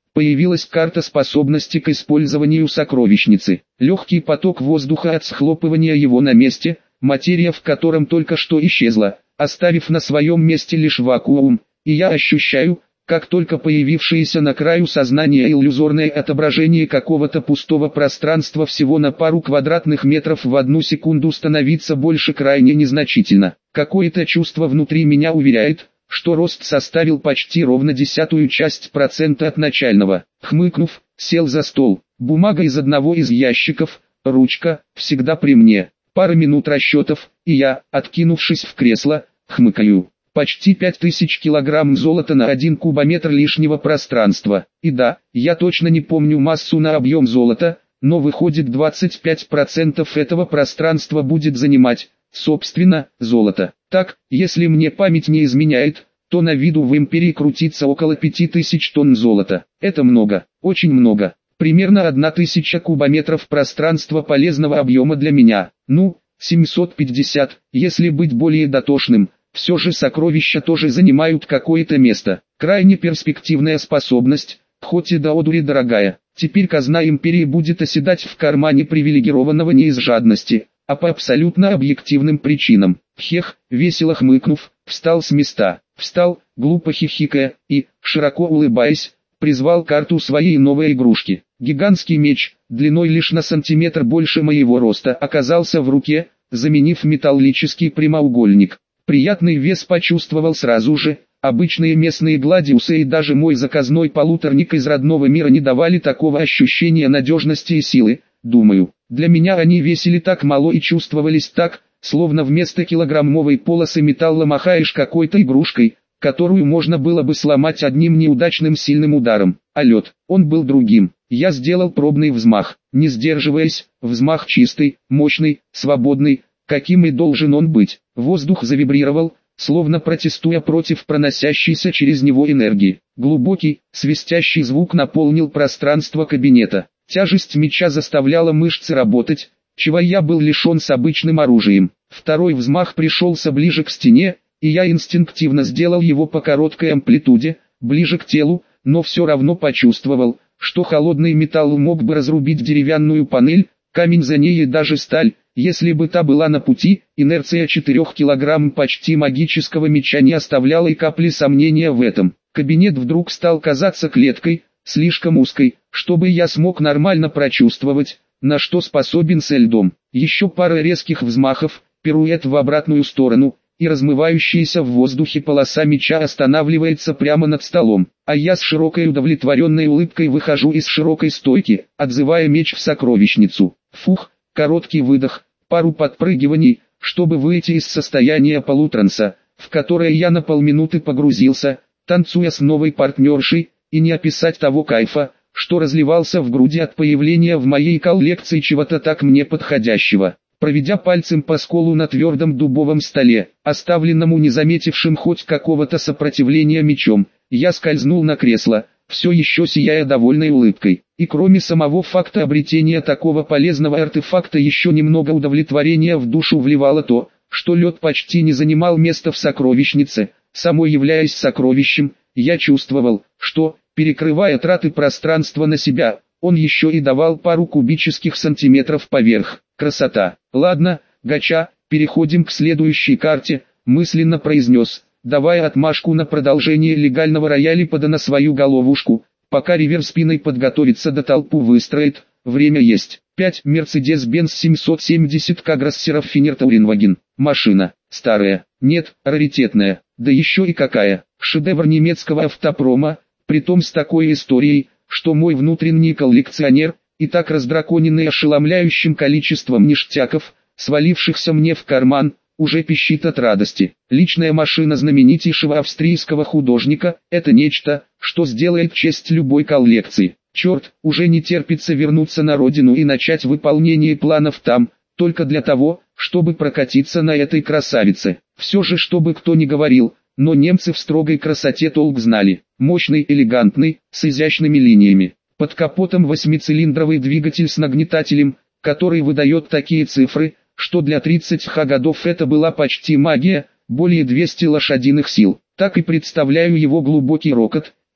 Появилась карта способности к использованию сокровищницы. Легкий поток воздуха от схлопывания его на месте, материя в котором только что исчезла, оставив на своем месте лишь вакуум, и я ощущаю, как только появившееся на краю сознания иллюзорное отображение какого-то пустого пространства всего на пару квадратных метров в одну секунду становится больше крайне незначительно. Какое-то чувство внутри меня уверяет, что рост составил почти ровно десятую часть процента от начального. Хмыкнув, сел за стол. Бумага из одного из ящиков, ручка, всегда при мне. Пара минут расчетов, и я, откинувшись в кресло, хмыкаю. Почти пять тысяч килограмм золота на один кубометр лишнего пространства. И да, я точно не помню массу на объем золота, но выходит двадцать пять процентов этого пространства будет занимать, собственно, золото. Так, если мне память не изменяет, то на виду в империи крутится около пяти тысяч тонн золота. Это много, очень много. Примерно одна тысяча кубометров пространства полезного объема для меня. Ну, семьсот пятьдесят, если быть более дотошным. Все же сокровища тоже занимают какое-то место. Крайне перспективная способность, хоть и до одури дорогая. Теперь казна империи будет оседать в кармане привилегированного не из жадности, а по абсолютно объективным причинам. Хех, весело хмыкнув, встал с места. Встал, глупо хихикая, и, широко улыбаясь, призвал карту своей новой игрушки. Гигантский меч, длиной лишь на сантиметр больше моего роста, оказался в руке, заменив металлический прямоугольник. Приятный вес почувствовал сразу же. Обычные местные гладиусы и даже мой заказной полуторник из родного мира не давали такого ощущения надежности и силы. Думаю, для меня они весили так мало и чувствовались так, словно вместо килограммовой полосы металла махаешь какой-то игрушкой, которую можно было бы сломать одним неудачным сильным ударом. А лед, он был другим. Я сделал пробный взмах, не сдерживаясь, взмах чистый, мощный, свободный, каким и должен он быть. Воздух завибрировал, словно протестуя против проносящейся через него энергии. Глубокий, свистящий звук наполнил пространство кабинета. Тяжесть меча заставляла мышцы работать, чего я был лишен с обычным оружием. Второй взмах пришелся ближе к стене, и я инстинктивно сделал его по короткой амплитуде, ближе к телу, но все равно почувствовал, что холодный металл мог бы разрубить деревянную панель, камень за ней и даже сталь. Если бы та была на пути, инерция четырёх килограмм почти магического меча не оставляла и капли сомнения в этом. Кабинет вдруг стал казаться клеткой, слишком узкой, чтобы я смог нормально прочувствовать, на что способен со льдом. Еще пара резких взмахов, пируэт в обратную сторону, и размывающаяся в воздухе полоса меча останавливается прямо над столом. А я с широкой удовлетворенной улыбкой выхожу из широкой стойки, отзывая меч в сокровищницу. Фух, короткий выдох. Пару подпрыгиваний, чтобы выйти из состояния полутранса, в которое я на полминуты погрузился, танцуя с новой партнершей, и не описать того кайфа, что разливался в груди от появления в моей коллекции чего-то так мне подходящего. Проведя пальцем по сколу на твердом дубовом столе, оставленному не заметившим хоть какого-то сопротивления мечом, я скользнул на кресло, все еще сияя довольной улыбкой. И кроме самого факта обретения такого полезного артефакта еще немного удовлетворения в душу вливало то, что лед почти не занимал места в сокровищнице. Самой являясь сокровищем, я чувствовал, что, перекрывая траты пространства на себя, он еще и давал пару кубических сантиметров поверх. Красота. Ладно, гача, переходим к следующей карте, мысленно произнес, давая отмашку на продолжение легального рояля пода на свою головушку. Пока Ривер спиной подготовится да толпу выстроит, время есть. пять Мерседес-Бенц семьсот семьдесят К Гроссеров-Финер Тауринваген. Машина. Старая. Нет, раритетная. Да еще и какая. Шедевр немецкого автопрома, притом с такой историей, что мой внутренний коллекционер, и так раздраконенный ошеломляющим количеством ништяков, свалившихся мне в карман, уже пищит от радости. Личная машина знаменитейшего австрийского художника – это нечто, что сделает честь любой коллекции. Черт, уже не терпится вернуться на родину и начать выполнение планов там, только для того, чтобы прокатиться на этой красавице. Все же, чтобы кто ни говорил, но немцы в строгой красоте толк знали. Мощный, элегантный, с изящными линиями. Под капотом восьмицилиндровый двигатель с нагнетателем, который выдает такие цифры, что для тридцатых годов это была почти магия, более двухсот лошадиных сил. Так и представляю его глубокий рокот,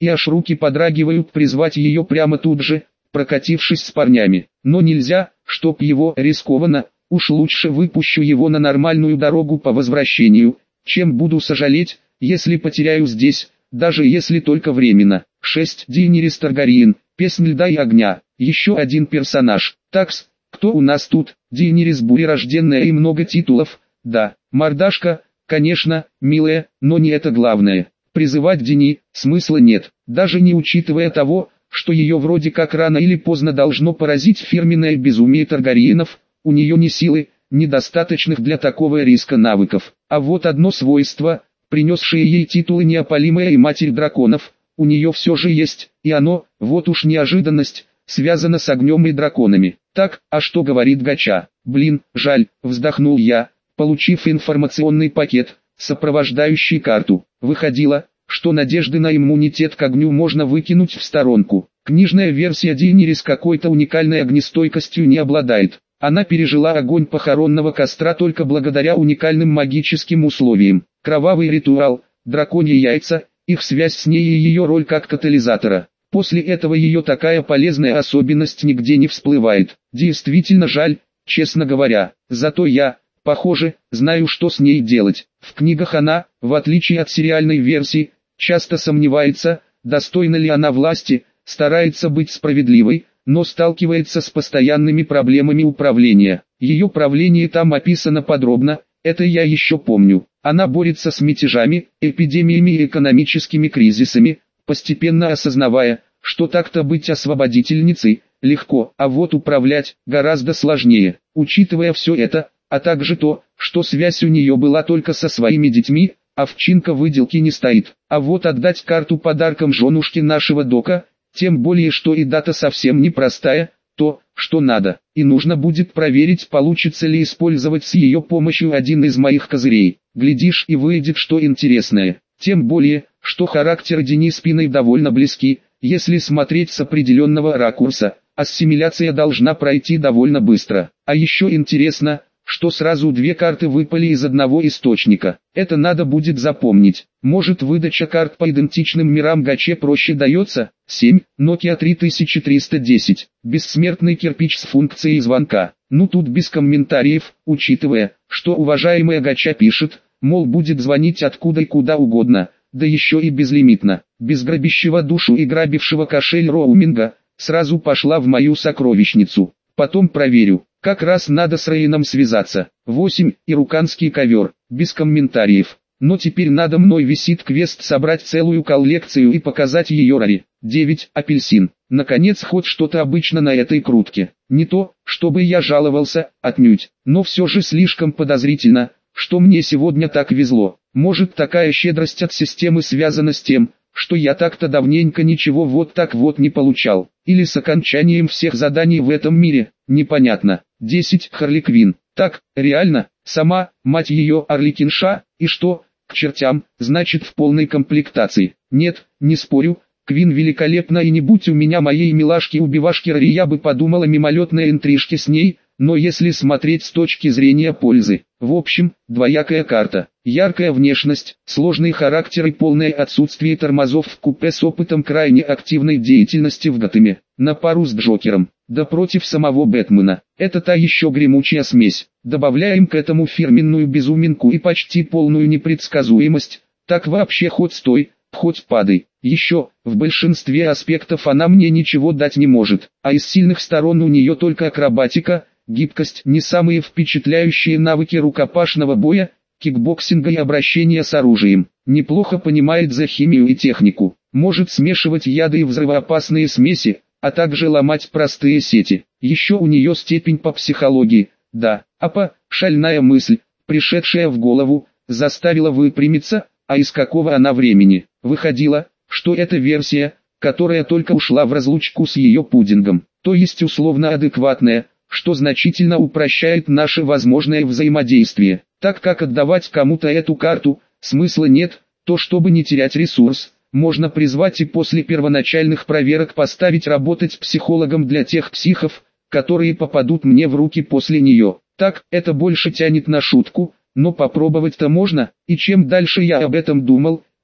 и аж руки подрагивают призвать ее прямо тут же, прокатившись с парнями. Но нельзя, чтоб его рискованно, уж лучше выпущу его на нормальную дорогу по возвращению, чем буду сожалеть, если потеряю здесь, даже если только временно. шесть. Дейенерис Таргариен, Песнь льда и огня, еще один персонаж. Такс, кто у нас тут? Дейенерис бурерожденная и много титулов, да, мордашка, конечно, милая, но не это главное. Призывать Дени смысла нет, даже не учитывая того, что ее вроде как рано или поздно должно поразить фирменное безумие Таргариенов, у нее ни силы, недостаточных для такого риска навыков. А вот одно свойство, принесшее ей титулы неопалимая и Матерь драконов, у нее все же есть, и оно, вот уж неожиданность, связано с огнем и драконами. Так, а что говорит Гача? Блин, жаль, вздохнул я, получив информационный пакет, сопровождающий карту. Выходило, что надежды на иммунитет к огню можно выкинуть в сторонку. Книжная версия Дейенерис какой-то уникальной огнестойкостью не обладает. Она пережила огонь похоронного костра только благодаря уникальным магическим условиям. Кровавый ритуал, драконьи яйца, их связь с ней и ее роль как катализатора. После этого ее такая полезная особенность нигде не всплывает. Действительно жаль, честно говоря. Зато я, похоже, знаю, что с ней делать. В книгах она, в отличие от сериальной версии, часто сомневается, достойна ли она власти, старается быть справедливой, но сталкивается с постоянными проблемами управления. Ее правление там описано подробно, это я еще помню. Она борется с мятежами, эпидемиями и экономическими кризисами, постепенно осознавая, что так-то быть освободительницей легко, а вот управлять гораздо сложнее. Учитывая все это, а также то, что связь у нее была только со своими детьми, овчинка выделки не стоит. А вот отдать карту подарком женушке нашего дока, тем более что и дата совсем непростая, то, что надо. И нужно будет проверить, получится ли использовать с ее помощью один из моих козырей. Глядишь, и выйдет что интересное. Тем более, что характеры Дени с Пиной довольно близки, если смотреть с определенного ракурса. Ассимиляция должна пройти довольно быстро. А еще интересно, что сразу две карты выпали из одного источника. Это надо будет запомнить. Может, выдача карт по идентичным мирам Гаче проще дается? семь. Nokia три тысячи триста десять. Бессмертный кирпич с функцией звонка. Ну тут без комментариев, учитывая, что уважаемая Гача пишет, мол будет звонить откуда и куда угодно, да еще и безлимитно. Без грабящего душу и грабившего кошель роуминга, сразу пошла в мою сокровищницу. Потом проверю. Как раз надо с Рейном связаться. восемь. Ируканский ковер. Без комментариев. Но теперь надо мной висит квест собрать целую коллекцию и показать ее Рари. девять. Апельсин. Наконец хоть что-то обычно на этой крутке. Не то, чтобы я жаловался, отнюдь. Но все же слишком подозрительно, что мне сегодня так везло. Может, такая щедрость от системы связана с тем, что я так-то давненько ничего вот так вот не получал. Или с окончанием всех заданий в этом мире, непонятно. десять. Харли Квинн. Так, реально, сама, мать ее, Арлекинша, и что, к чертям, значит в полной комплектации. Нет, не спорю, Квинн великолепна, и не будь у меня моей милашки-убивашки Рари, я бы подумала мимолетной интрижки с ней, но если смотреть с точки зрения пользы. В общем, двоякая карта. Яркая внешность, сложный характер и полное отсутствие тормозов в купе с опытом крайне активной деятельности в Готэме, на пару с Джокером, да против самого Бэтмена. Это та еще гремучая смесь. Добавляем к этому фирменную безуминку и почти полную непредсказуемость, так вообще хоть стой, хоть падай. Еще, в большинстве аспектов она мне ничего дать не может, а из сильных сторон у нее только акробатика, гибкость, не самые впечатляющие навыки рукопашного боя, кикбоксинга и обращения с оружием. Неплохо понимает за химию и технику, может смешивать яды и взрывоопасные смеси, а также ломать простые сети. Еще у нее степень по психологии, да, апа, шальная мысль, пришедшая в голову, заставила выпрямиться, а из какого она времени. Выходило, что эта версия, которая только ушла в разлучку с ее пудингом, то есть условно адекватная, что значительно упрощает наше возможное взаимодействие, так как отдавать кому-то эту карту, смысла нет, то чтобы не терять ресурс, можно призвать и после первоначальных проверок поставить работать психологом для тех психов, которые попадут мне в руки после нее. Так, это больше тянет на шутку, но попробовать-то можно, и чем дальше я об этом думал,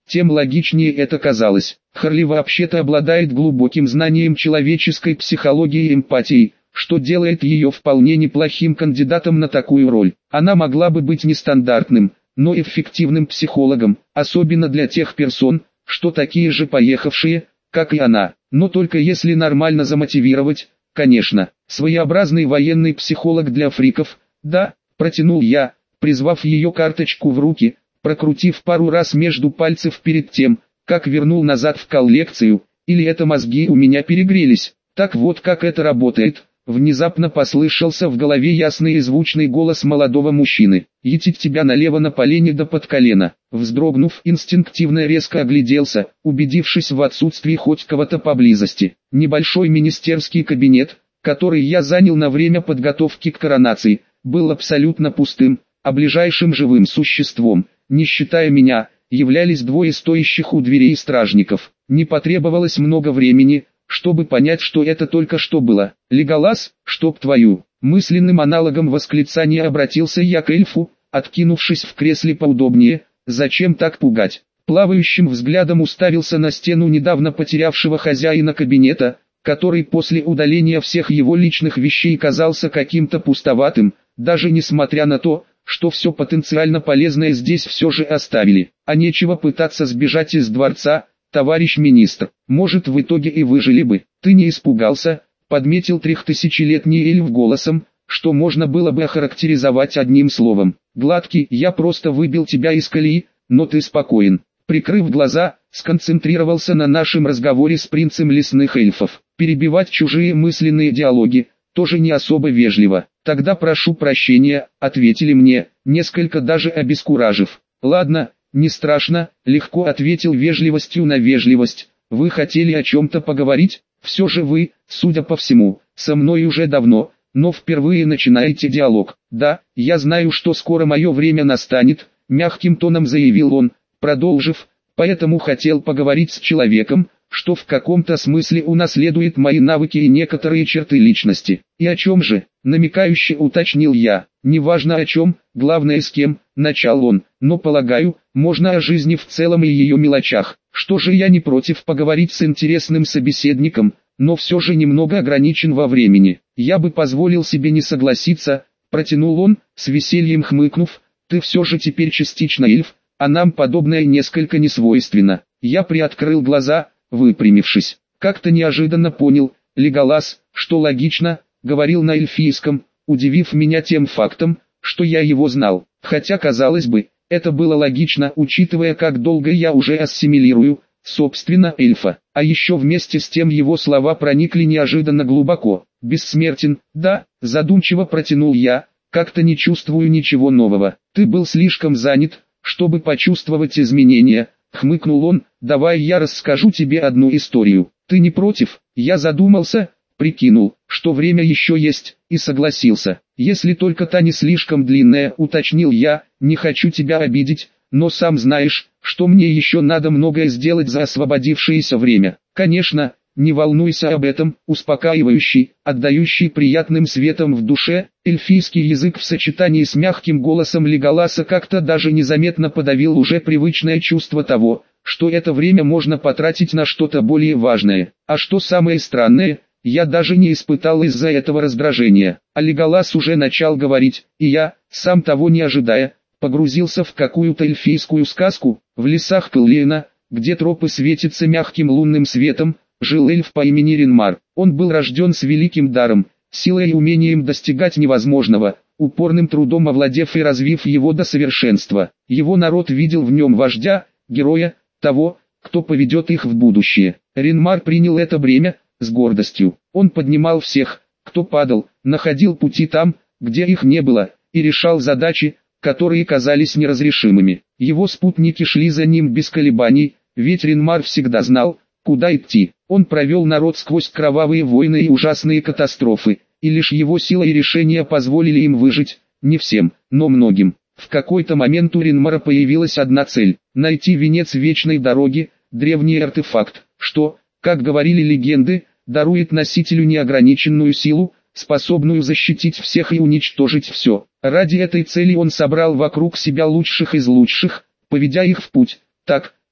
тем логичнее это казалось. Харли вообще-то обладает глубоким знанием человеческой психологии и эмпатии, что делает ее вполне неплохим кандидатом на такую роль. Она могла бы быть нестандартным, но эффективным психологом, особенно для тех персон, что такие же поехавшие, как и она. Но только если нормально замотивировать, конечно. Своеобразный военный психолог для фриков, да, протянул я, призвав ее карточку в руки, прокрутив пару раз между пальцев перед тем, как вернул назад в коллекцию, или это мозги у меня перегрелись. Так вот как это работает. Внезапно послышался в голове ясный и звучный голос молодого мужчины. «Етить тебя налево на полене да под колено». Вздрогнув, инстинктивно резко огляделся, убедившись в отсутствии хоть кого-то поблизости. Небольшой министерский кабинет, который я занял на время подготовки к коронации, был абсолютно пустым, а ближайшим живым существом, не считая меня, являлись двое стоящих у дверей стражников. Не потребовалось много времени, чтобы понять, что это только что было. «Леголас, чтоб твою!» Мысленным аналогом восклицания обратился я к эльфу, откинувшись в кресле поудобнее. «Зачем так пугать?» Плавающим взглядом уставился на стену недавно потерявшего хозяина кабинета, который после удаления всех его личных вещей казался каким-то пустоватым, даже несмотря на то, что все потенциально полезное здесь все же оставили. А нечего пытаться сбежать из дворца, товарищ министр. Может, в итоге и выжили бы. Ты не испугался, подметил трехтысячелетний эльф голосом, что можно было бы охарактеризовать одним словом. Гладкий, я просто выбил тебя из колеи, но ты спокоен. Прикрыв глаза, сконцентрировался на нашем разговоре с принцем лесных эльфов. Перебивать чужие мысленные диалоги тоже не особо вежливо. Тогда прошу прощения, ответили мне, несколько даже обескуражив. Ладно, не страшно, легко ответил вежливостью на вежливость. Вы хотели о чем-то поговорить? Все же вы, судя по всему, со мной уже давно, но впервые начинаете диалог. Да, я знаю, что скоро мое время настанет, мягким тоном заявил он, продолжив, поэтому хотел поговорить с человеком, что в каком-то смысле унаследует мои навыки и некоторые черты личности. И о чем же, намекающе уточнил я, неважно о чем, главное с кем, начал он, но полагаю, можно о жизни в целом и ее мелочах. Что же, я не против поговорить с интересным собеседником, но все же немного ограничен во времени. Я бы позволил себе не согласиться, протянул он, с весельем хмыкнув, ты все же теперь частично эльф, а нам подобное несколько несвойственно. Я приоткрыл глаза, выпрямившись. Как-то неожиданно понял, Леголас, что логично, говорил на эльфийском, удивив меня тем фактом, что я его знал. Хотя, казалось бы, это было логично, учитывая, как долго я уже ассимилирую, собственно, эльфа. А еще вместе с тем его слова проникли неожиданно глубоко. «Бессмертен, да», задумчиво протянул я, как-то не чувствую ничего нового. Ты был слишком занят, чтобы почувствовать изменения. Хмыкнул он, давай я расскажу тебе одну историю. Ты не против? Я задумался, прикинул, что время еще есть, и согласился. Если только та не слишком длинная, уточнил я, не хочу тебя обидеть, но сам знаешь, что мне еще надо многое сделать за освободившееся время. Конечно, не волнуйся об этом, успокаивающий, отдающий приятным светом в душе, эльфийский язык в сочетании с мягким голосом Леголаса как-то даже незаметно подавил уже привычное чувство того, что это время можно потратить на что-то более важное. А что самое странное, я даже не испытал из-за этого раздражения. А Леголас уже начал говорить, и я, сам того не ожидая, погрузился в какую-то эльфийскую сказку. В лесах Кэллиэна, где тропы светятся мягким лунным светом, жил эльф по имени Ренмар. Он был рожден с великим даром, силой и умением достигать невозможного, упорным трудом овладев и развив его до совершенства. Его народ видел в нем вождя, героя, того, кто поведет их в будущее. Ренмар принял это бремя с гордостью. Он поднимал всех, кто падал, находил пути там, где их не было, и решал задачи, которые казались неразрешимыми. Его спутники шли за ним без колебаний, ведь Ренмар всегда знал, куда идти. Он провел народ сквозь кровавые войны и ужасные катастрофы, и лишь его сила и решения позволили им выжить, не всем, но многим. В какой-то момент у Ренмара появилась одна цель – найти венец вечной дороги, древний артефакт, что, как говорили легенды, дарует носителю неограниченную силу, способную защитить всех и уничтожить все. Ради этой цели он собрал вокруг себя лучших из лучших, поведя их в путь, так,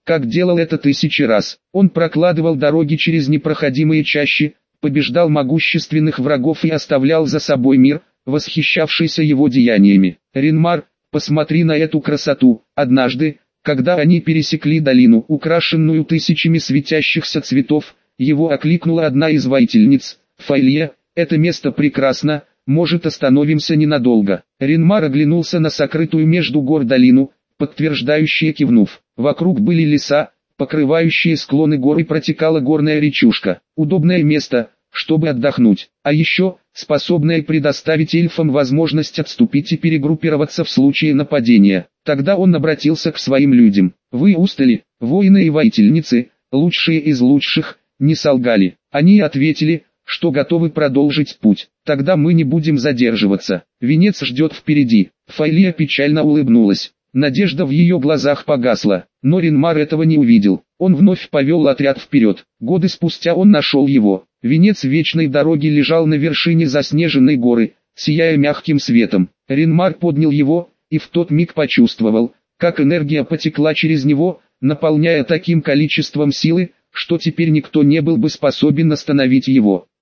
как делал это тысячи раз. Он прокладывал дороги через непроходимые чащи, побеждал могущественных врагов и оставлял за собой мир, восхищавшийся его деяниями. «Ренмар, посмотри на эту красоту!» Однажды, когда они пересекли долину, украшенную тысячами светящихся цветов, его окликнула одна из воительниц. «Файлье, это место прекрасно, может, остановимся ненадолго?» Ренмар оглянулся на сокрытую между гор долину, подтверждающие кивнув. Вокруг были леса, покрывающие склоны гор, и протекала горная речушка. Удобное место, чтобы отдохнуть, а еще способное предоставить эльфам возможность отступить и перегруппироваться в случае нападения. Тогда он обратился к своим людям. «Вы устали, воины и воительницы, лучшие из лучших?» Не солгали. Они ответили, что готовы продолжить путь. «Тогда мы не будем задерживаться. Венец ждет впереди». Файлия печально улыбнулась. Надежда в ее глазах погасла, но Ренмар этого не увидел. Он вновь повел отряд вперед. Годы спустя он нашел его. Венец вечной дороги лежал на вершине заснеженной горы, сияя мягким светом. Ренмар поднял его, и в тот миг почувствовал, как энергия потекла через него, наполняя таким количеством силы, что теперь никто не был бы способен остановить его.